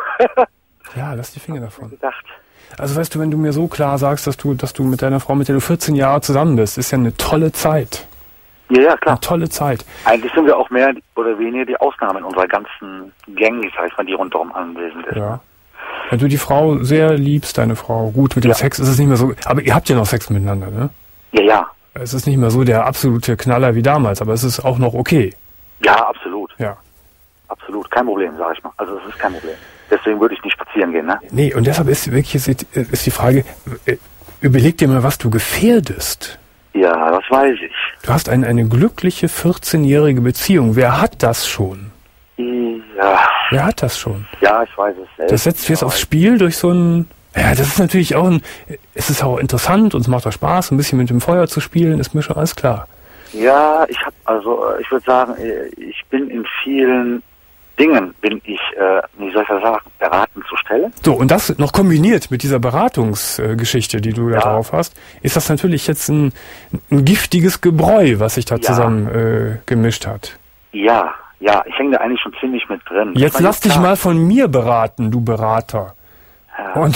Ja, lass die Finger davon. gedacht. Also weißt du, wenn du mir so klar sagst, dass du, dass du mit deiner Frau, mit der du vierzehn Jahre zusammen bist, ist ja eine tolle Zeit. Ja, ja, klar. Eine tolle Zeit. Eigentlich sind wir auch mehr oder weniger die Ausnahme in unserer ganzen Gang, sag ich mal, die rundherum anwesend ist. Ja. Wenn du die Frau sehr liebst, deine Frau, gut, mit dem Ja. Sex ist es nicht mehr so, aber ihr habt ja noch Sex miteinander, ne? Ja, ja. Es ist nicht mehr so der absolute Knaller wie damals, aber es ist auch noch okay. Ja, absolut. Ja. Absolut. Kein Problem, sag ich mal. Also es ist kein Problem. Deswegen würde ich nicht spazieren gehen, ne? Nee, und deshalb ist wirklich ist, ist die Frage, äh, überleg dir mal, was du gefährdest. Ja, das weiß ich. Du hast eine, eine glückliche vierzehnjährige Beziehung. Wer hat das schon? Ja, Wer hat das schon? ja, ich weiß es selbst. Das setzt jetzt ja, aufs Spiel durch so ein... Ja, das ist natürlich auch ein... Es ist auch interessant und es macht auch Spaß, ein bisschen mit dem Feuer zu spielen, ist mir schon alles klar. Ja, ich habe also, äh, ich würde sagen, äh, ich bin in vielen Dingen, bin ich, äh, wie soll ich das sagen, beraten zur Stelle. So, und das noch kombiniert mit dieser Beratungsgeschichte, die du da Ja. drauf hast, ist das natürlich jetzt ein, ein giftiges Gebräu, was sich da Ja. zusammen äh, gemischt hat. Ja, ja, ich hänge da eigentlich schon ziemlich mit drin. Jetzt Ich meine, lass dich klar, mal von mir beraten, du Berater. Ja. Und,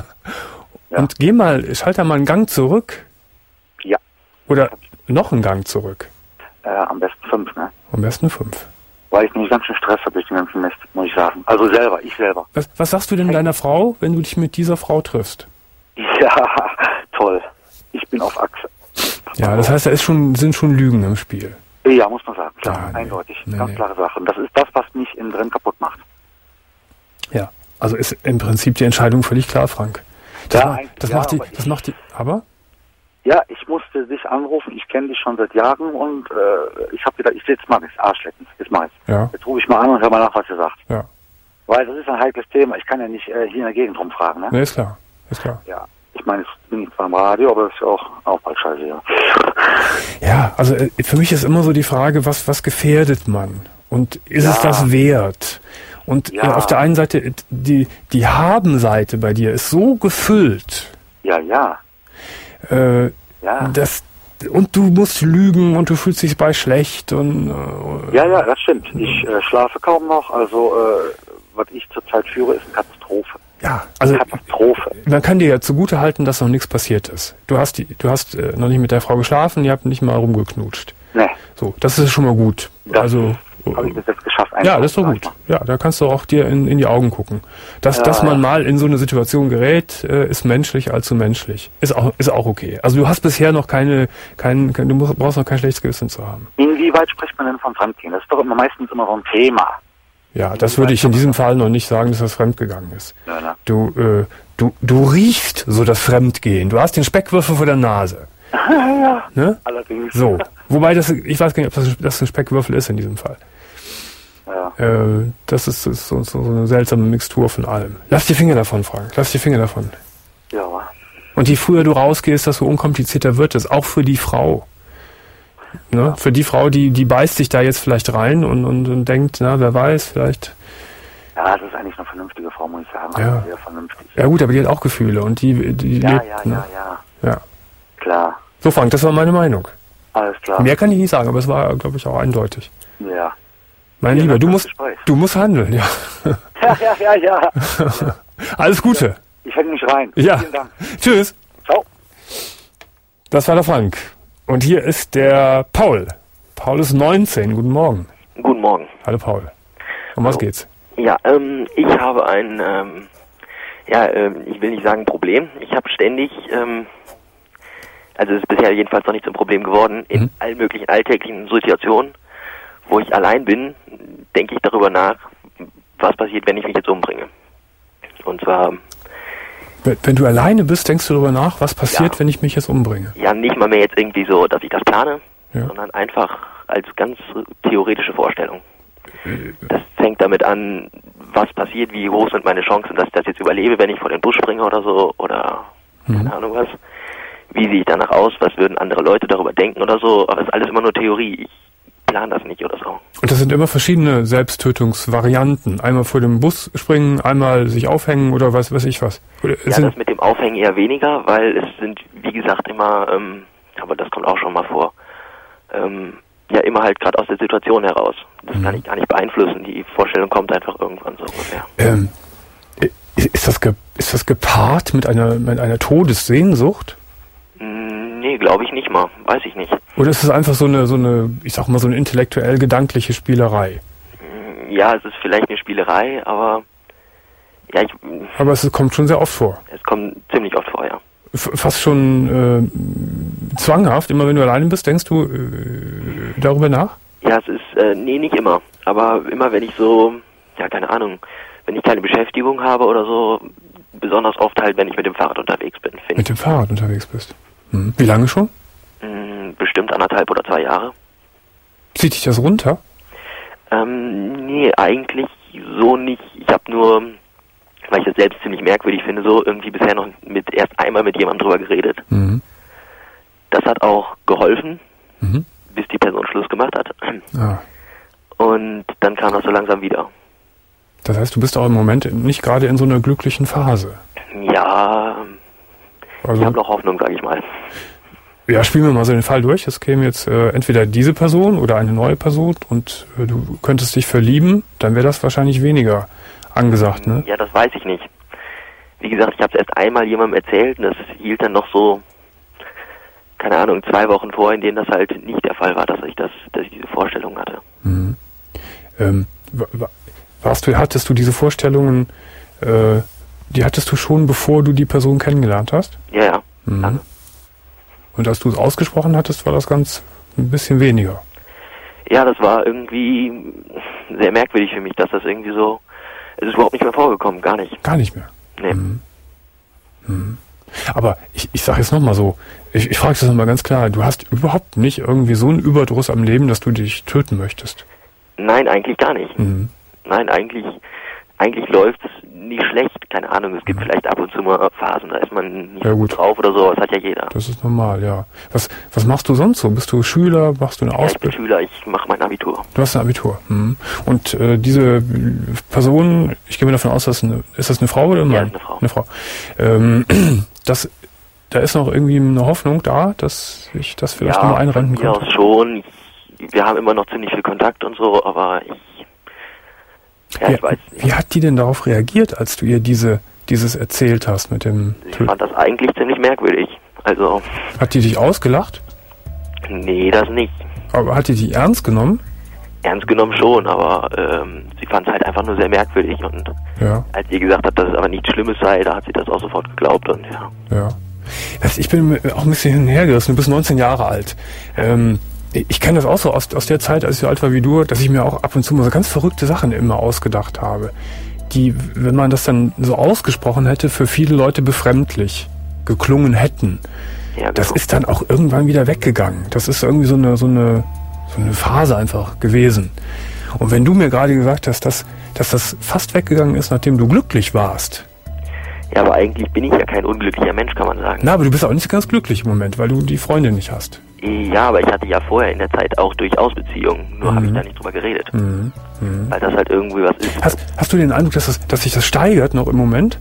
und geh mal, schalt da mal einen Gang zurück. Ja. Oder noch einen Gang zurück. Äh, am besten fünf, ne? Am besten fünf. Weil ich nämlich ganz schön Stress habe durch den ganzen Mist, muss ich sagen. Also selber, ich selber. Was, was sagst du denn deiner Frau, wenn du dich mit dieser Frau triffst? Ja, toll. Ich bin auf Achse. Ja, das heißt, da ist schon, sind schon Lügen im Spiel. Ja, muss man sagen. Klar, Ah, nee. eindeutig. Nee, Ganz nee. klare Sache. Und das ist das, was mich innen drin kaputt macht. Ja. Also ist im Prinzip die Entscheidung völlig klar, Frank. Das, Ja, ma- eigentlich das ja, macht die, aber das ich- macht die, aber? Ja, ich musste dich anrufen. Ich kenne dich schon seit Jahren und äh, ich habe wieder, ich jetzt mal das Arschlecken. Jetzt mach ich's. Ja, Jetzt rufe ich mal an und hör mal nach, was ihr sagt. ja. Weil das ist ein heikles Thema. Ich kann ja nicht äh, hier in der Gegend rumfragen, ne? Nee, ist klar. Ist klar. Ja. Ich meine, jetzt bin ich zwar im Radio, aber das ist ja auch, auch bald scheiße, ja. Ja, also äh, für mich ist immer so die Frage, was, was gefährdet man? Und ist es Ja. das wert? Und Ja. äh, auf der einen Seite, äh, die, die Haben-Seite bei dir ist so gefüllt, Ja, ja. äh, Ja. dass, und du musst lügen und du fühlst dich bei schlecht und, äh, Ja, ja, das stimmt. Ich äh, schlafe kaum noch. Also, äh, was ich zurzeit führe, ist eine Katastrophe. ja, also Katastrophe. man kann dir ja zugute halten, dass noch nichts passiert ist. Du hast die, du hast äh, noch nicht mit der Frau geschlafen, ihr habt nicht mal rumgeknutscht. Ne, So, das ist schon mal gut. Das also habe ich bis jetzt geschafft. ja, das ist doch sag gut. ich mal. Ja, da kannst du auch dir in, in die Augen gucken. Dass, Ja, dass man ja. mal in so eine Situation gerät, äh, ist menschlich, allzu menschlich. Ist auch, ist auch okay. Also du hast bisher noch keine, kein, kein, du musst, brauchst noch kein schlechtes Gewissen zu haben. Inwieweit spricht man denn von Fremdgehen? Das ist doch immer meistens immer so ein Thema. Ja, das würde ich in diesem Fall noch nicht sagen, dass das fremdgegangen ist. Ja, ne? Du, äh, du, du riechst so das Fremdgehen. Du hast den Speckwürfel vor der Nase. ja, Ne? allerdings. So. Wobei das, ich weiß gar nicht, ob das, das ein Speckwürfel ist in diesem Fall. Ja. Äh, das ist, ist so, so eine seltsame Mixtur von allem. Lass die Finger davon, Frank. Lass die Finger davon. Ja. Und je früher du rausgehst, desto unkomplizierter wird es. Auch für die Frau. Ne? Für die Frau, die, die beißt sich da jetzt vielleicht rein und, und, und denkt, na, wer weiß, vielleicht. Ja, das ist eigentlich eine vernünftige Frau, muss ich sagen. Ja. Also sehr vernünftig. Ja gut, aber die hat auch Gefühle und die, die Ja, lebt, ja, ne? ja, ja. Ja. Klar. So, Frank, das war meine Meinung. Alles klar. Mehr kann ich nicht sagen, aber es war, glaube ich, auch eindeutig. Ja. Mein Vielen Lieber, Dank du fürs musst, Gespräch. du musst handeln, ja. Ja, ja, ja, ja. Alles Gute. Ich hänge mich rein. Ja. Vielen Dank. Tschüss. Ciao. Das war der Frank. Und hier ist der Paul. Paul ist neunzehn. Guten Morgen. Guten Morgen. Hallo Paul. Um was Hallo. geht's? Ja, ähm, ich habe ein, ähm, ja, ähm, ich will nicht sagen Problem. Ich habe ständig, ähm, also es ist bisher jedenfalls noch nicht zum Problem geworden, in mhm. allen möglichen alltäglichen Situationen, wo ich allein bin, denke ich darüber nach, was passiert, wenn ich mich jetzt umbringe. Und zwar... Wenn du alleine bist, denkst du darüber nach, was passiert, ja, wenn ich mich jetzt umbringe? Ja, nicht mal mehr jetzt irgendwie so, dass ich das plane, ja, sondern einfach als ganz theoretische Vorstellung. Das fängt damit an, was passiert, wie hoch sind meine Chancen, dass ich das jetzt überlebe, wenn ich vor den Bus springe oder so, oder mhm. keine Ahnung was. Wie sehe ich danach aus, was würden andere Leute darüber denken oder so, aber es ist alles immer nur Theorie. Ich plane das nicht oder so. Und das sind immer verschiedene Selbsttötungsvarianten. Einmal vor dem Bus springen, einmal sich aufhängen oder was weiß ich was. Oder ja, das mit dem Aufhängen eher weniger, weil es sind, wie gesagt, immer, ähm, aber das kommt auch schon mal vor, ähm, ja, immer halt gerade aus der Situation heraus. Das mhm. kann ich gar nicht beeinflussen. Die Vorstellung kommt einfach irgendwann so ungefähr. Ähm, ist das ge- ist das gepaart mit einer mit einer Todessehnsucht? Nee, glaube ich nicht mal. Weiß ich nicht. Oder ist es einfach so eine, so eine, ich sag mal, so eine intellektuell-gedankliche Spielerei? Ja, es ist vielleicht eine Spielerei, aber ja, ich... Aber es kommt schon sehr oft vor. Es kommt ziemlich oft vor, ja. F- fast schon äh, zwanghaft, immer wenn du alleine bist, denkst du äh, darüber nach? Ja, es ist, äh, nee, nicht immer. Aber immer wenn ich so, ja, keine Ahnung, wenn ich keine Beschäftigung habe oder so, besonders oft halt, wenn ich mit dem Fahrrad unterwegs bin. Mit dem Fahrrad unterwegs bist? Hm. Wie lange schon? Bestimmt anderthalb oder zwei Jahre. Zieht dich das runter? Ähm, nee, eigentlich so nicht. Ich habe nur, weil ich das selbst ziemlich merkwürdig finde, so irgendwie bisher noch mit erst einmal mit jemandem drüber geredet. Mhm. Das hat auch geholfen, mhm. bis die Person Schluss gemacht hat. Ah. Und dann kam das so langsam wieder. Das heißt, du bist auch im Moment nicht gerade in so einer glücklichen Phase? Ja, also, ich habe noch Hoffnung, sage ich mal. Ja, spielen wir mal so den Fall durch. Es käme jetzt äh, entweder diese Person oder eine neue Person und äh, du könntest dich verlieben, dann wäre das wahrscheinlich weniger angesagt, ne? Ja, das weiß ich nicht. Wie gesagt, ich habe es erst einmal jemandem erzählt und das hielt dann noch so, keine Ahnung, zwei Wochen vor, in denen das halt nicht der Fall war, dass ich das, dass ich diese Vorstellung hatte. Mhm. Ähm, warst du, hattest du diese Vorstellungen, äh, die hattest du schon, bevor du die Person kennengelernt hast? Ja, ja. Mhm. Lange. Und als du es ausgesprochen hattest, war das ganz ein bisschen weniger. Ja, das war irgendwie sehr merkwürdig für mich, dass das irgendwie so, es ist überhaupt nicht mehr vorgekommen, gar nicht. Gar nicht mehr? Nee. Mhm. Mhm. Aber ich, ich sage jetzt nochmal so, ich, ich frage das nochmal ganz klar, du hast überhaupt nicht irgendwie so einen Überdruss am Leben, dass du dich töten möchtest? Nein, eigentlich gar nicht. Mhm. Nein, eigentlich, eigentlich läuft es nicht schlecht. Keine Ahnung, es gibt mhm. vielleicht ab und zu mal Phasen, da ist man nicht ja, gut drauf oder so, das hat ja jeder. Das ist normal, ja. Was, was machst du sonst so? Bist du Schüler? Machst du eine ja, Ausbildung? Ich bin Schüler, ich mache mein Abitur. Du hast ein Abitur. Mhm. Und äh, diese Person, ich gehe mir davon aus, dass eine, ist das eine Frau oder ein Mann? Ja, eine Frau. Eine Frau. Ähm, das, da ist noch irgendwie eine Hoffnung da, dass ich das vielleicht ja, nochmal einrenken kann. Ja, aus schon. Ich, wir haben immer noch ziemlich viel Kontakt und so, aber ich Ja, wie, ich weiß nicht. Wie hat die denn darauf reagiert, als du ihr diese, dieses erzählt hast mit dem... Ich fand das eigentlich ziemlich merkwürdig. Also... Hat die dich ausgelacht? Nee, das nicht. Aber hat die dich ernst genommen? Ernst genommen schon, aber ähm, sie fand es halt einfach nur sehr merkwürdig. Und ja. als sie gesagt hat, dass es aber nichts Schlimmes sei, da hat sie das auch sofort geglaubt und ja. Ja. Das, ich bin auch ein bisschen hin und her gerissen. Du bist neunzehn Jahre alt. Ähm... Ich kenne das auch so aus, aus der Zeit, als ich so alt war wie du, dass ich mir auch ab und zu mal so ganz verrückte Sachen immer ausgedacht habe, die, wenn man das dann so ausgesprochen hätte, für viele Leute befremdlich geklungen hätten. Ja, genau. Das ist dann auch irgendwann wieder weggegangen. Das ist irgendwie so eine, so eine, so eine Phase einfach gewesen. Und wenn du mir gerade gesagt hast, dass, dass das fast weggegangen ist, nachdem du glücklich warst. Ja, aber eigentlich bin ich ja kein unglücklicher Mensch, kann man sagen. Na, aber du bist auch nicht ganz glücklich im Moment, weil du die Freundin nicht hast. Ja, aber ich hatte ja vorher in der Zeit auch durchaus Beziehungen, nur mhm. habe ich da nicht drüber geredet. Mhm. Mhm. Weil das halt irgendwie was ist. Hast, hast du den Eindruck, dass, das, dass sich das steigert noch im Moment?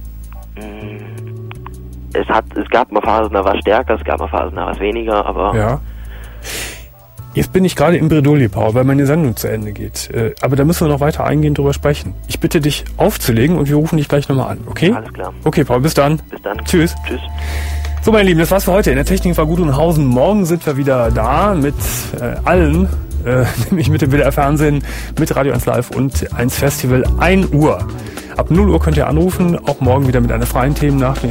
Es hat, es gab mal Phasen, da war es stärker, es gab mal Phasen, da war es weniger, aber... Ja. Jetzt bin ich gerade im Bredouille, Paul, weil meine Sendung zu Ende geht. Äh, aber da müssen wir noch weiter eingehend drüber sprechen. Ich bitte dich aufzulegen und wir rufen dich gleich nochmal an, okay? Alles klar. Okay, Paul, bis dann. Bis dann. Tschüss. Tschüss. So, meine Lieben, das war's für heute. In der Technik war Gudrunhausen. Morgen sind wir wieder da mit äh, allen, äh, nämlich mit dem W D R Fernsehen, mit Radio eins Live und eins Festival, ein Uhr. Ab null Uhr könnt ihr anrufen, auch morgen wieder mit einer freien Themennacht.